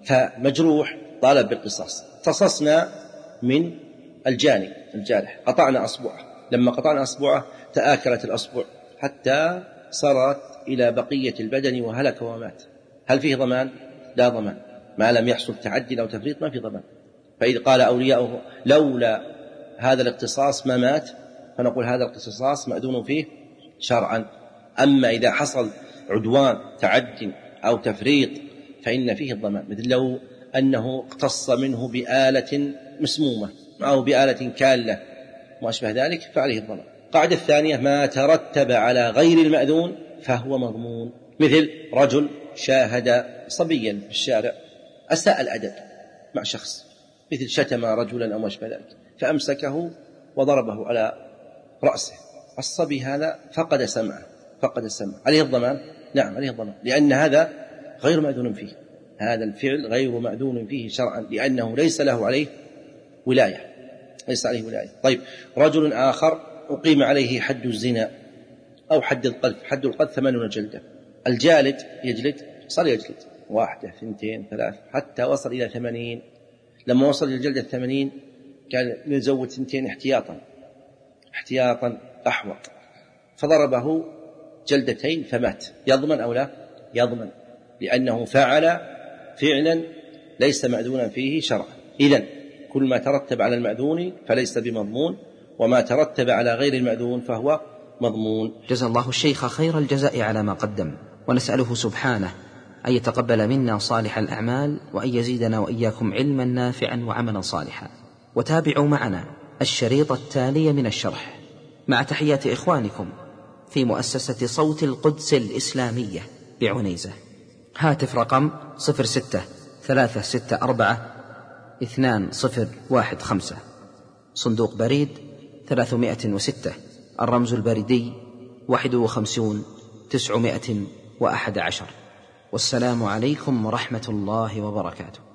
فمجروح طالب بالقصاص، اقتصصنا من الجاني الجارح، قطعنا أصبعه، لما قطعنا أصبعه تآكلت الأصبع حتى صارت إلى بقية البدن وهلك ومات، هل فيه ضمان؟ لا ضمان، ما لم يحصل تعدي أو تفريط ما في ضمان. فإذا قال أولياؤه لولا هذا الاقتصاص ما مات، فنقول هذا الاقتصاص مأذون فيه شرعا. أما إذا حصل عدوان تعد أو تفريط فإن فيه الضمان، مثل لو أنه اقتص منه بآلة مسمومة أو بآلة كالة ما أشبه ذلك فعليه الضمان. القاعدة الثانية ما ترتب على غير المأذون فهو مضمون، مثل رجل شاهد صبيا في الشارع أساء الأدب مع شخص، مثل شتم رجلا أو ما أشبه ذلك فأمسكه وضربه على رأسه، الصبي هذا فقد سمعه فقد السمع، عليه الضمان؟ نعم عليه الضمان، لأن هذا غير مأذون فيه، هذا الفعل غير مأذون فيه شرعا، لأنه ليس له عليه ولاية، ليس عليه ولاية. طيب رجل آخر أقيم عليه حد الزنا أو حد القذف، حد القذف ثمانون جلدة، الجالد يجلد، صار يجلد واحدة اثنتين ثلاث حتى وصل إلى ثمانين، لما وصل إلى الجلدة الثمانين قال نزود اثنتين احتياطا احتياطا أحوط، فضربه جلدتين فمات، يضمن أو لا؟ يضمن، لأنه فعل فعلا ليس مأذونا فيه شرعا. إذن كل ما ترتب على المأذون فليس بمضمون، وما ترتب على غير المأذون فهو مضمون. جزا الله الشيخ خير الجزاء على ما قدم، ونسأله سبحانه أن يتقبل منا صالح الأعمال، وأن يزيدنا وإياكم علما نافعا وعملا صالحا. وتابعوا معنا الشريط التالي من الشرح مع تحيات إخوانكم في مؤسسة صوت القدس الإسلامية بعنيزة. هاتف رقم صفر ستة ثلاثة ستة أربعة اثنان صفر واحد خمسة، صندوق بريد ثلاثمائة وستة، الرمز البريدي واحد وخمسون تسعمائة وأحد عشر. والسلام عليكم ورحمة الله وبركاته.